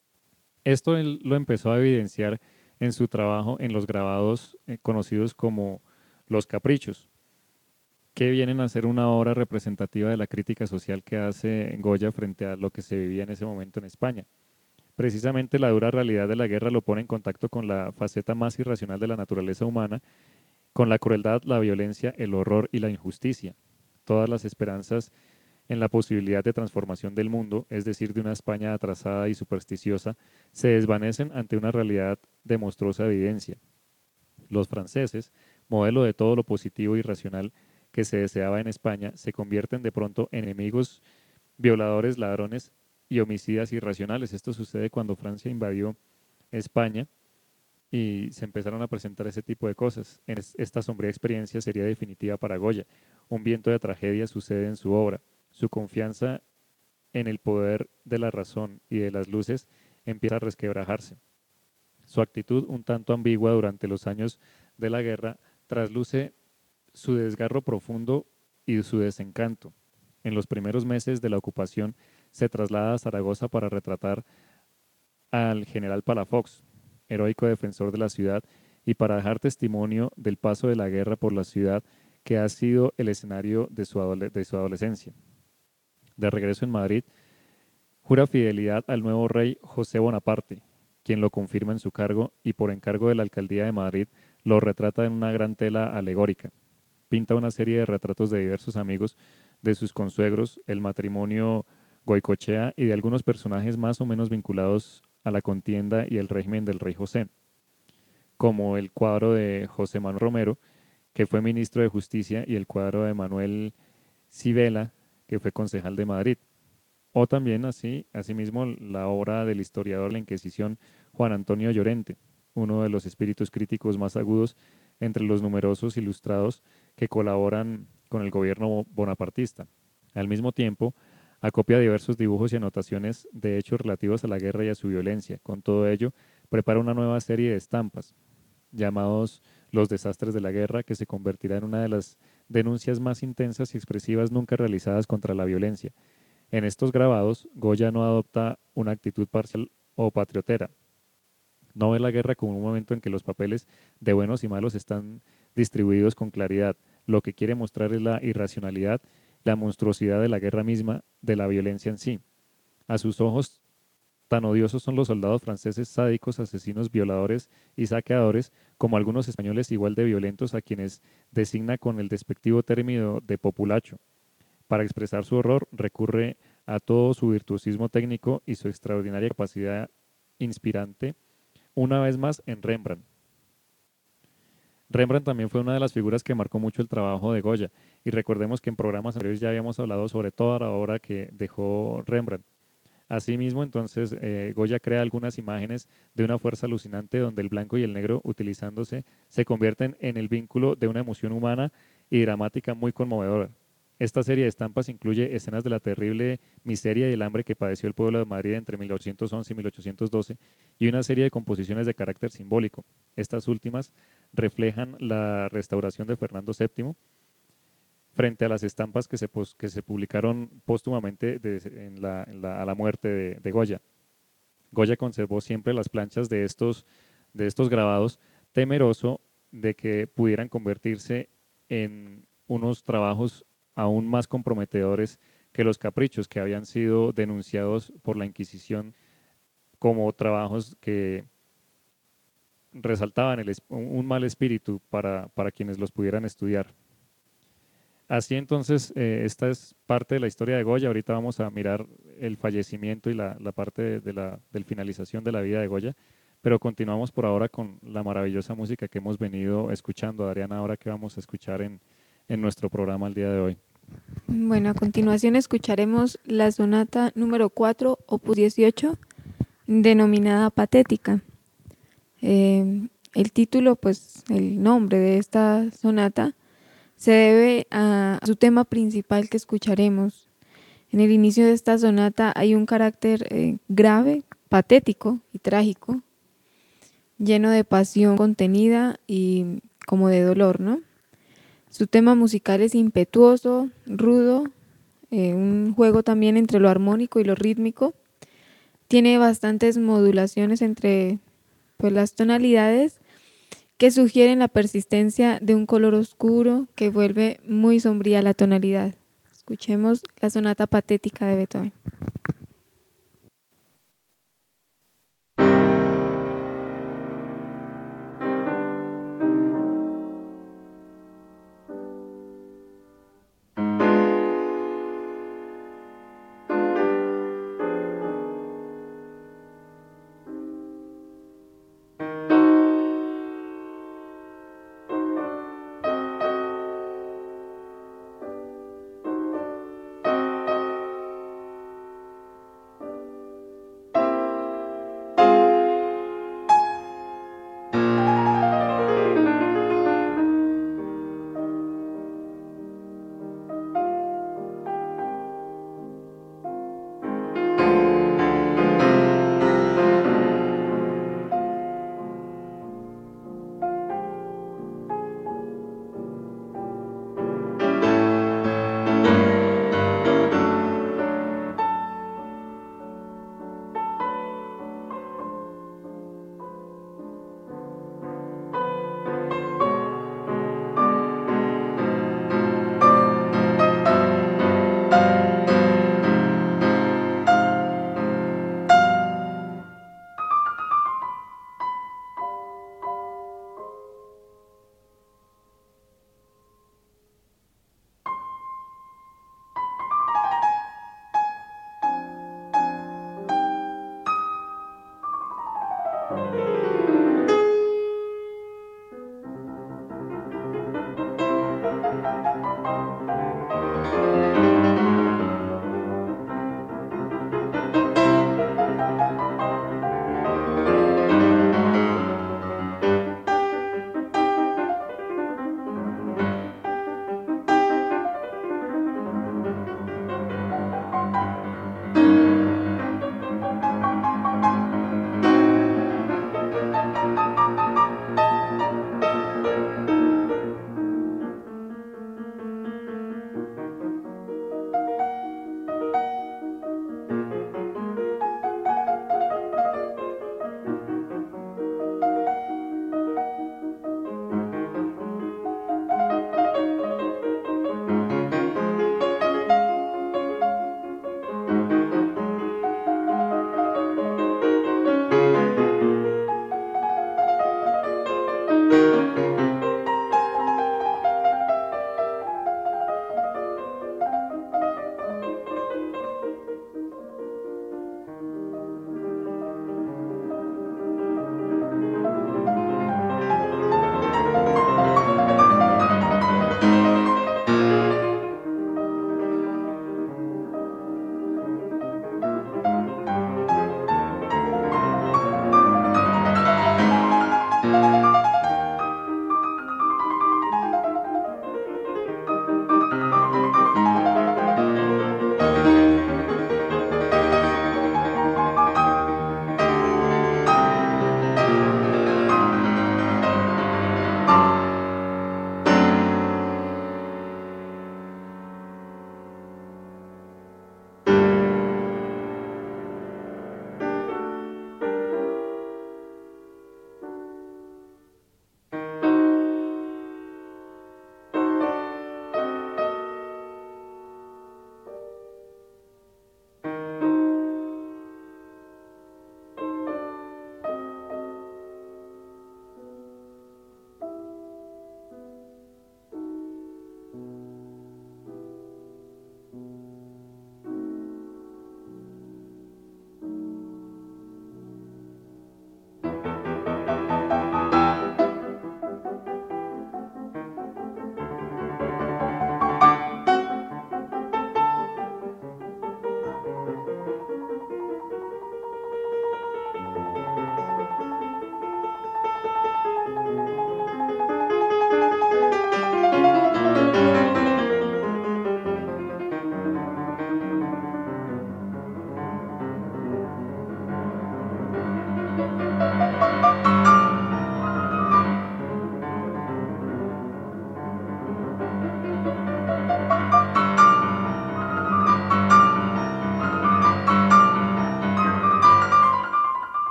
Esto él lo empezó a evidenciar en su trabajo en los grabados eh, conocidos como Los Caprichos, que vienen a ser una obra representativa de la crítica social que hace Goya frente a lo que se vivía en ese momento en España. Precisamente la dura realidad de la guerra lo pone en contacto con la faceta más irracional de la naturaleza humana, con la crueldad, la violencia, el horror y la injusticia. Todas las esperanzas en la posibilidad de transformación del mundo, es decir, de una España atrasada y supersticiosa, se desvanecen ante una realidad de monstruosa evidencia. Los franceses, modelo de todo lo positivo y racional que se deseaba en España, se convierten de pronto en enemigos, violadores, ladrones y homicidas irracionales. Esto sucede cuando Francia invadió España y se empezaron a presentar ese tipo de cosas. En esta sombría experiencia sería definitiva para Goya. Un viento de tragedia sucede en su obra. Su confianza en el poder de la razón y de las luces empieza a resquebrajarse. Su actitud, un tanto ambigua durante los años de la guerra, trasluce su desgarro profundo y su desencanto. En los primeros meses de la ocupación se traslada a Zaragoza para retratar al general Palafox, heroico defensor de la ciudad, y para dejar testimonio del paso de la guerra por la ciudad que ha sido el escenario de su, adole de su adolescencia. De regreso en Madrid, jura fidelidad al nuevo rey José Bonaparte, quien lo confirma en su cargo y por encargo de la alcaldía de Madrid lo retrata en una gran tela alegórica. Pinta una serie de retratos de diversos amigos, de sus consuegros, el matrimonio Goicoechea y de algunos personajes más o menos vinculados a la contienda y el régimen del rey José, como el cuadro de José Manuel Romero, que fue ministro de Justicia, y el cuadro de Manuel Civela, que fue concejal de Madrid. O también así, asimismo, la obra del historiador de la Inquisición Juan Antonio Llorente, uno de los espíritus críticos más agudos entre los numerosos ilustrados que colaboran con el gobierno bonapartista. Al mismo tiempo, acopia diversos dibujos y anotaciones de hechos relativos a la guerra y a su violencia. Con todo ello, prepara una nueva serie de estampas, llamados Los desastres de la guerra, que se convertirá en una de las denuncias más intensas y expresivas nunca realizadas contra la violencia. En estos grabados, Goya no adopta una actitud parcial o patriotera. No ve la guerra como un momento en que los papeles de buenos y malos están distribuidos con claridad. Lo que quiere mostrar es la irracionalidad, la monstruosidad de la guerra misma, de la violencia en sí. A sus ojos, tan odiosos son los soldados franceses sádicos, asesinos, violadores y saqueadores, como algunos españoles igual de violentos a quienes designa con el despectivo término de populacho. Para expresar su horror recurre a todo su virtuosismo técnico y su extraordinaria capacidad inspirante, una vez más en Rembrandt. Rembrandt también fue una de las figuras que marcó mucho el trabajo de Goya, y recordemos que en programas anteriores ya habíamos hablado sobre toda la obra que dejó Rembrandt. Asimismo, entonces, eh, Goya crea algunas imágenes de una fuerza alucinante donde el blanco y el negro, utilizándose, se convierten en el vínculo de una emoción humana y dramática muy conmovedora. Esta serie de estampas incluye escenas de la terrible miseria y el hambre que padeció el pueblo de Madrid entre mil ochocientos once y mil ochocientos doce y una serie de composiciones de carácter simbólico. Estas últimas reflejan la restauración de Fernando séptimo frente a las estampas que se, que se publicaron póstumamente de, en la, en la, a la muerte de, de Goya. Goya conservó siempre las planchas de estos, de estos grabados, temeroso de que pudieran convertirse en unos trabajos aún más comprometedores que los caprichos, que habían sido denunciados por la Inquisición como trabajos que resaltaban el, un mal espíritu para, para quienes los pudieran estudiar. Así entonces, eh, esta es parte de la historia de Goya. Ahorita vamos a mirar el fallecimiento y la, la parte de, de la del finalización de la vida de Goya, pero continuamos por ahora con la maravillosa música que hemos venido escuchando. Adriana, ahora que vamos a escuchar en, en nuestro programa el día de hoy.
Bueno, a continuación escucharemos la sonata número cuatro, opus dieciocho, denominada Patética. Eh, el título, pues el nombre de esta sonata se debe a su tema principal que escucharemos. En el inicio de esta sonata hay un carácter eh, grave, patético y trágico, lleno de pasión contenida y como de dolor, ¿no? Su tema musical es impetuoso, rudo, eh, un juego también entre lo armónico y lo rítmico. Tiene bastantes modulaciones entre pues, las tonalidades que sugieren la persistencia de un color oscuro que vuelve muy sombría la tonalidad. Escuchemos la sonata Patética de Beethoven.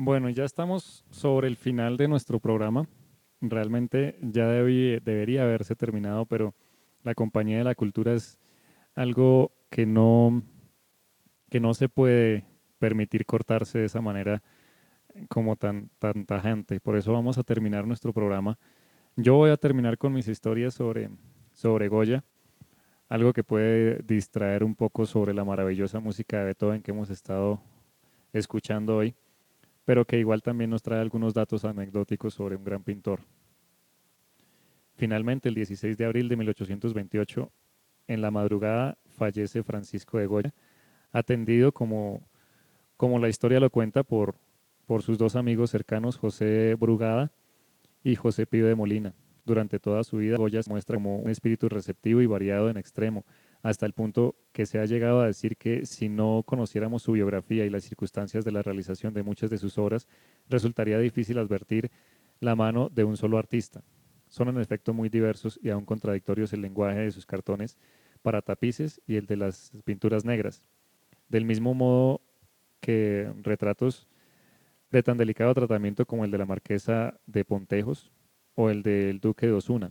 Bueno, ya estamos sobre el final de nuestro programa. Realmente ya debí- debería haberse terminado, pero la Compañía de la Cultura es algo que no, que no se puede permitir cortarse de esa manera como tan, tan tajante. Por eso vamos a terminar nuestro programa. Yo voy a terminar con mis historias sobre, sobre Goya, algo que puede distraer un poco sobre la maravillosa música de Beethoven que hemos estado escuchando hoy, pero que igual también nos trae algunos datos anecdóticos sobre un gran pintor. Finalmente, el dieciséis de abril de mil ochocientos veintiocho, en la madrugada, fallece Francisco de Goya, atendido como, como la historia lo cuenta por, por sus dos amigos cercanos, José Brugada y José Pío de Molina. Durante toda su vida, Goya se muestra como un espíritu receptivo y variado en extremo, hasta el punto que se ha llegado a decir que si no conociéramos su biografía y las circunstancias de la realización de muchas de sus obras, resultaría difícil advertir la mano de un solo artista. Son en efecto muy diversos y aún contradictorios el lenguaje de sus cartones para tapices y el de las pinturas negras. Del mismo modo que retratos de tan delicado tratamiento como el de la marquesa de Pontejos o el del duque de Osuna.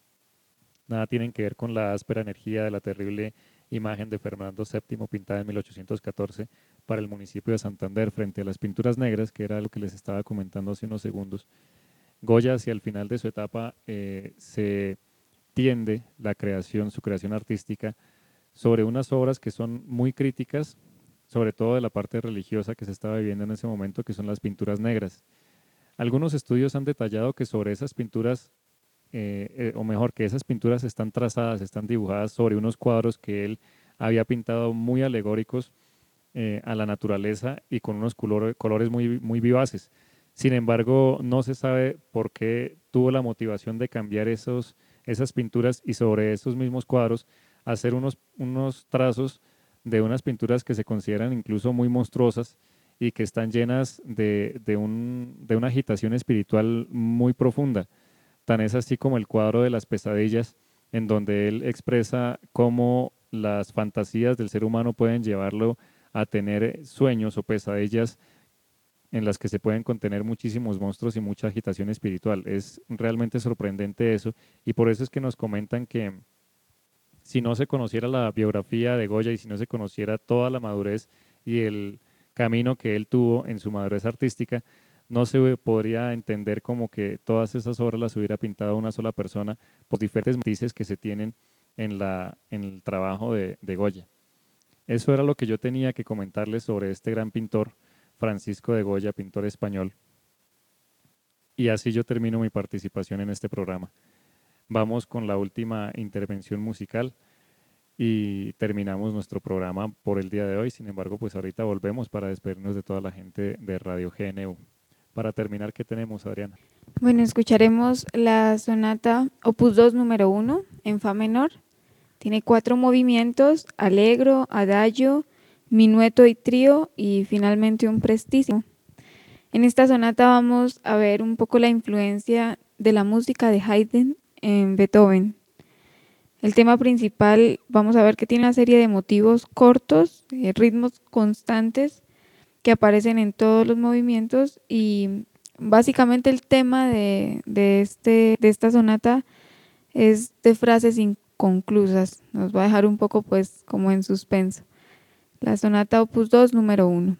Nada tienen que ver con la áspera energía de la terrible imagen de Fernando séptimo pintada en mil ochocientos catorce para el municipio de Santander frente a las pinturas negras, que era lo que les estaba comentando hace unos segundos. Goya, hacia el final de su etapa, eh, se tiende la creación, su creación artística, sobre unas obras que son muy críticas, sobre todo de la parte religiosa que se estaba viviendo en ese momento, que son las pinturas negras. Algunos estudios han detallado que sobre esas pinturas, eh, eh, o mejor, que esas pinturas están trazadas, están dibujadas sobre unos cuadros que él había pintado muy alegóricos eh, a la naturaleza y con unos color, colores muy, muy vivaces. Sin embargo, no se sabe por qué tuvo la motivación de cambiar esos, esas pinturas y sobre esos mismos cuadros hacer unos, unos trazos de unas pinturas que se consideran incluso muy monstruosas y que están llenas de, de, un, de una agitación espiritual muy profunda. Tan es así como el cuadro de las pesadillas, en donde él expresa cómo las fantasías del ser humano pueden llevarlo a tener sueños o pesadillas en las que se pueden contener muchísimos monstruos y mucha agitación espiritual. Es realmente sorprendente eso, y por eso es que nos comentan que si no se conociera la biografía de Goya y si no se conociera toda la madurez y el camino que él tuvo en su madurez artística, no se podría entender como que todas esas obras las hubiera pintado una sola persona por diferentes matices que se tienen en, la, en el trabajo de, de Goya. Eso era lo que yo tenía que comentarles sobre este gran pintor, Francisco de Goya, pintor español. Y así yo termino mi participación en este programa. Vamos con la última intervención musical y terminamos nuestro programa por el día de hoy. Sin embargo, pues ahorita volvemos para despedirnos de toda la gente de Radio G N U. Para terminar, ¿qué tenemos, Adriana?
Bueno, escucharemos la sonata Opus dos número uno en Fa menor. Tiene cuatro movimientos: allegro, adagio, minueto y trío, y finalmente un prestissimo. En esta sonata vamos a ver un poco la influencia de la música de Haydn en Beethoven. El tema principal, vamos a ver que tiene una serie de motivos cortos, eh, ritmos constantes que aparecen en todos los movimientos, y básicamente el tema de, de, este, de esta sonata es de frases inconclusas. Nos va a dejar un poco pues como en suspenso. La sonata Opus dos número uno.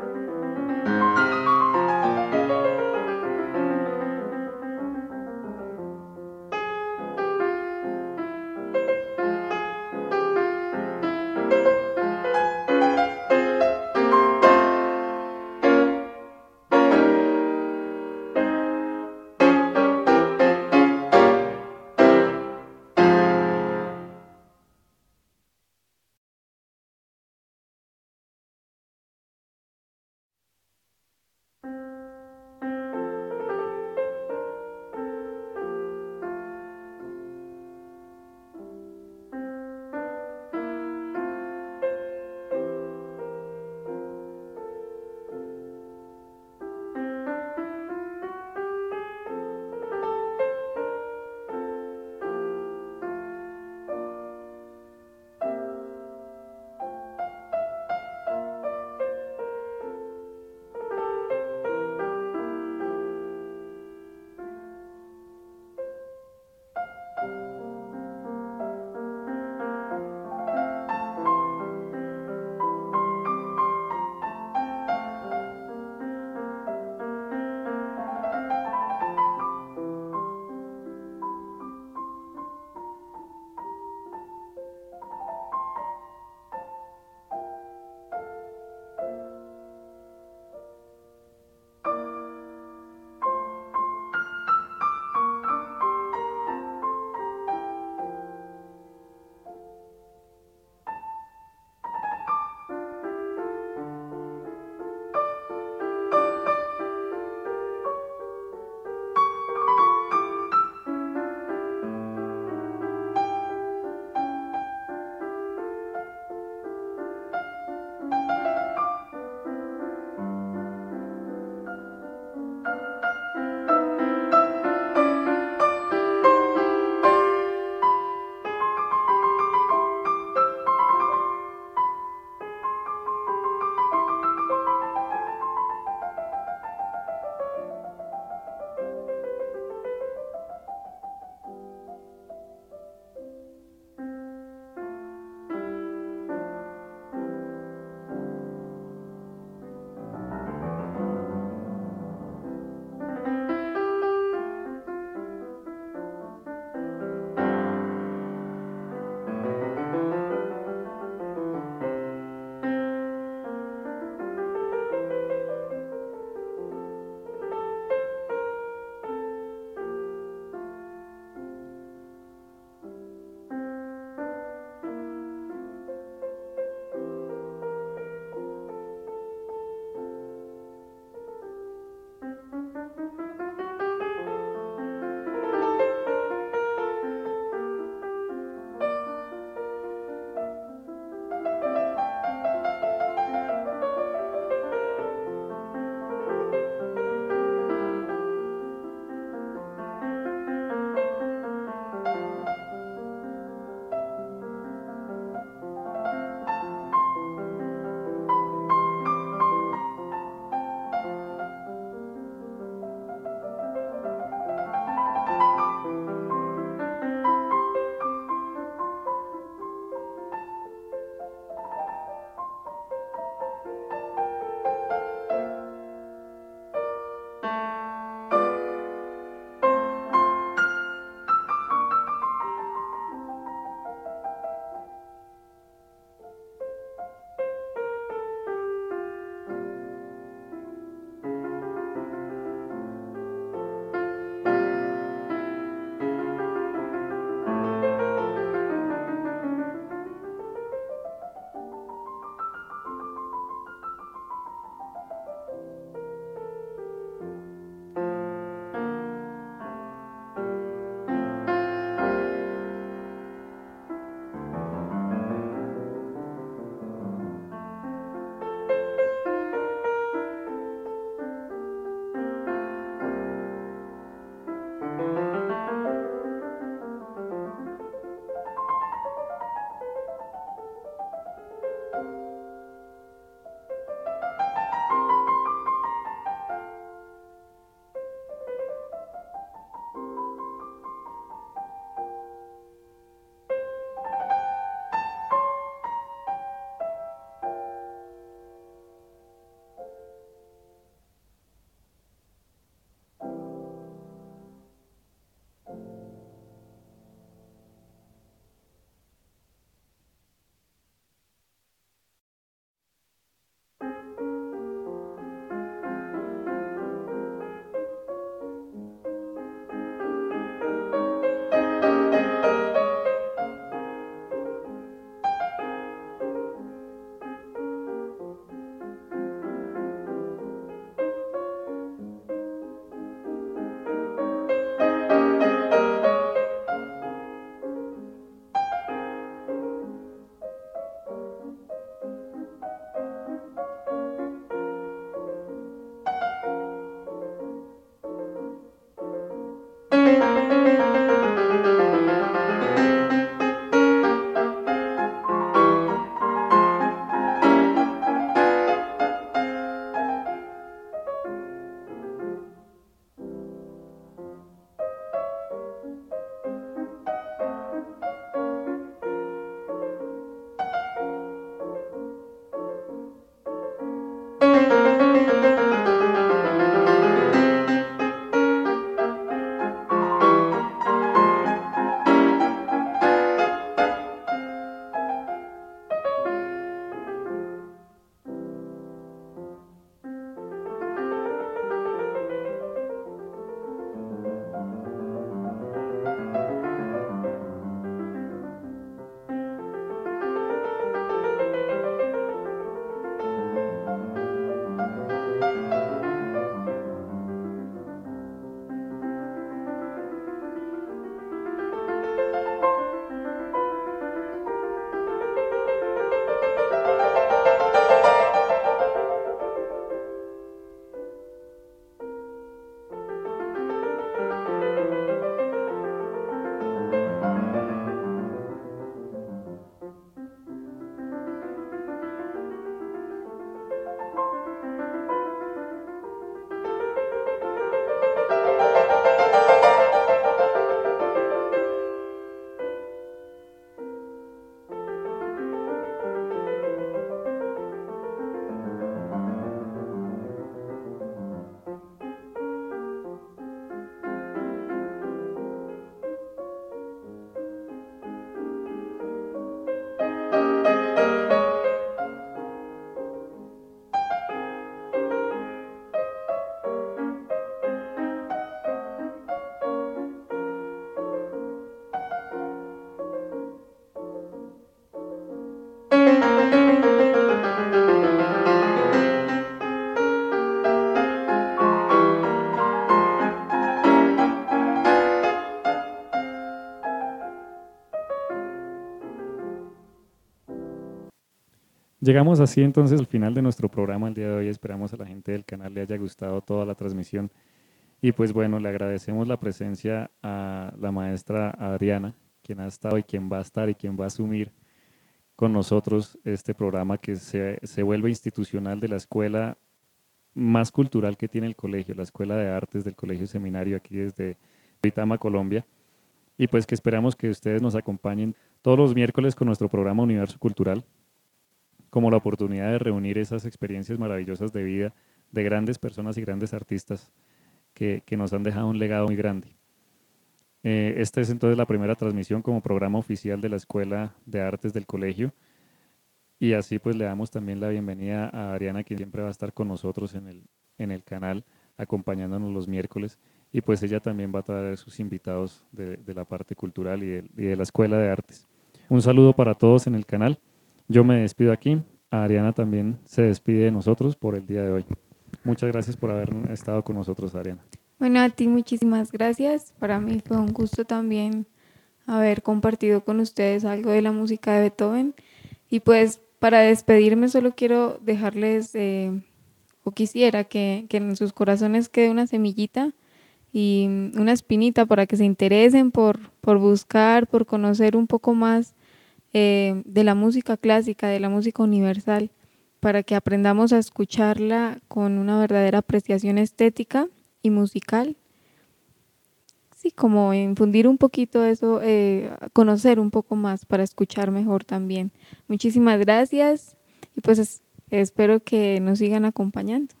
Llegamos así entonces al final de nuestro programa el día de hoy. Esperamos a la gente del canal le haya gustado toda la transmisión. Y pues bueno, le agradecemos la presencia a la maestra Adriana, quien ha estado y quien va a estar y quien va a asumir con nosotros este programa que se, se vuelve institucional de la escuela más cultural que tiene el colegio, la Escuela de Artes del Colegio Seminario aquí desde Duitama, Colombia. Y pues que esperamos que ustedes nos acompañen todos los miércoles con nuestro programa Universo Cultural, como la oportunidad de reunir esas experiencias maravillosas de vida de grandes personas y grandes artistas que, que nos han dejado un legado muy grande. Eh, esta es entonces la primera transmisión como programa oficial de la Escuela de Artes del Colegio, y así pues le damos también la bienvenida a Ariana, quien siempre va a estar con nosotros en el, en el canal, acompañándonos los miércoles, y pues ella también va a traer sus invitados de, de la parte cultural y de, y de la Escuela de Artes. Un saludo para todos en el canal. Yo me despido aquí. Ariana también se despide de nosotros por el día de hoy. Muchas gracias por haber estado con nosotros, Ariana.
Bueno, a ti muchísimas gracias. Para mí fue un gusto también haber compartido con ustedes algo de la música de Beethoven. Y pues para despedirme solo quiero dejarles, eh, o quisiera que, que en sus corazones quede una semillita y una espinita para que se interesen por, por buscar, por conocer un poco más eh, de la música clásica, de la música universal, para que aprendamos a escucharla con una verdadera apreciación estética y musical. Sí, como infundir un poquito eso, eh, conocer un poco más para escuchar mejor también. Muchísimas gracias y pues es, espero que nos sigan acompañando.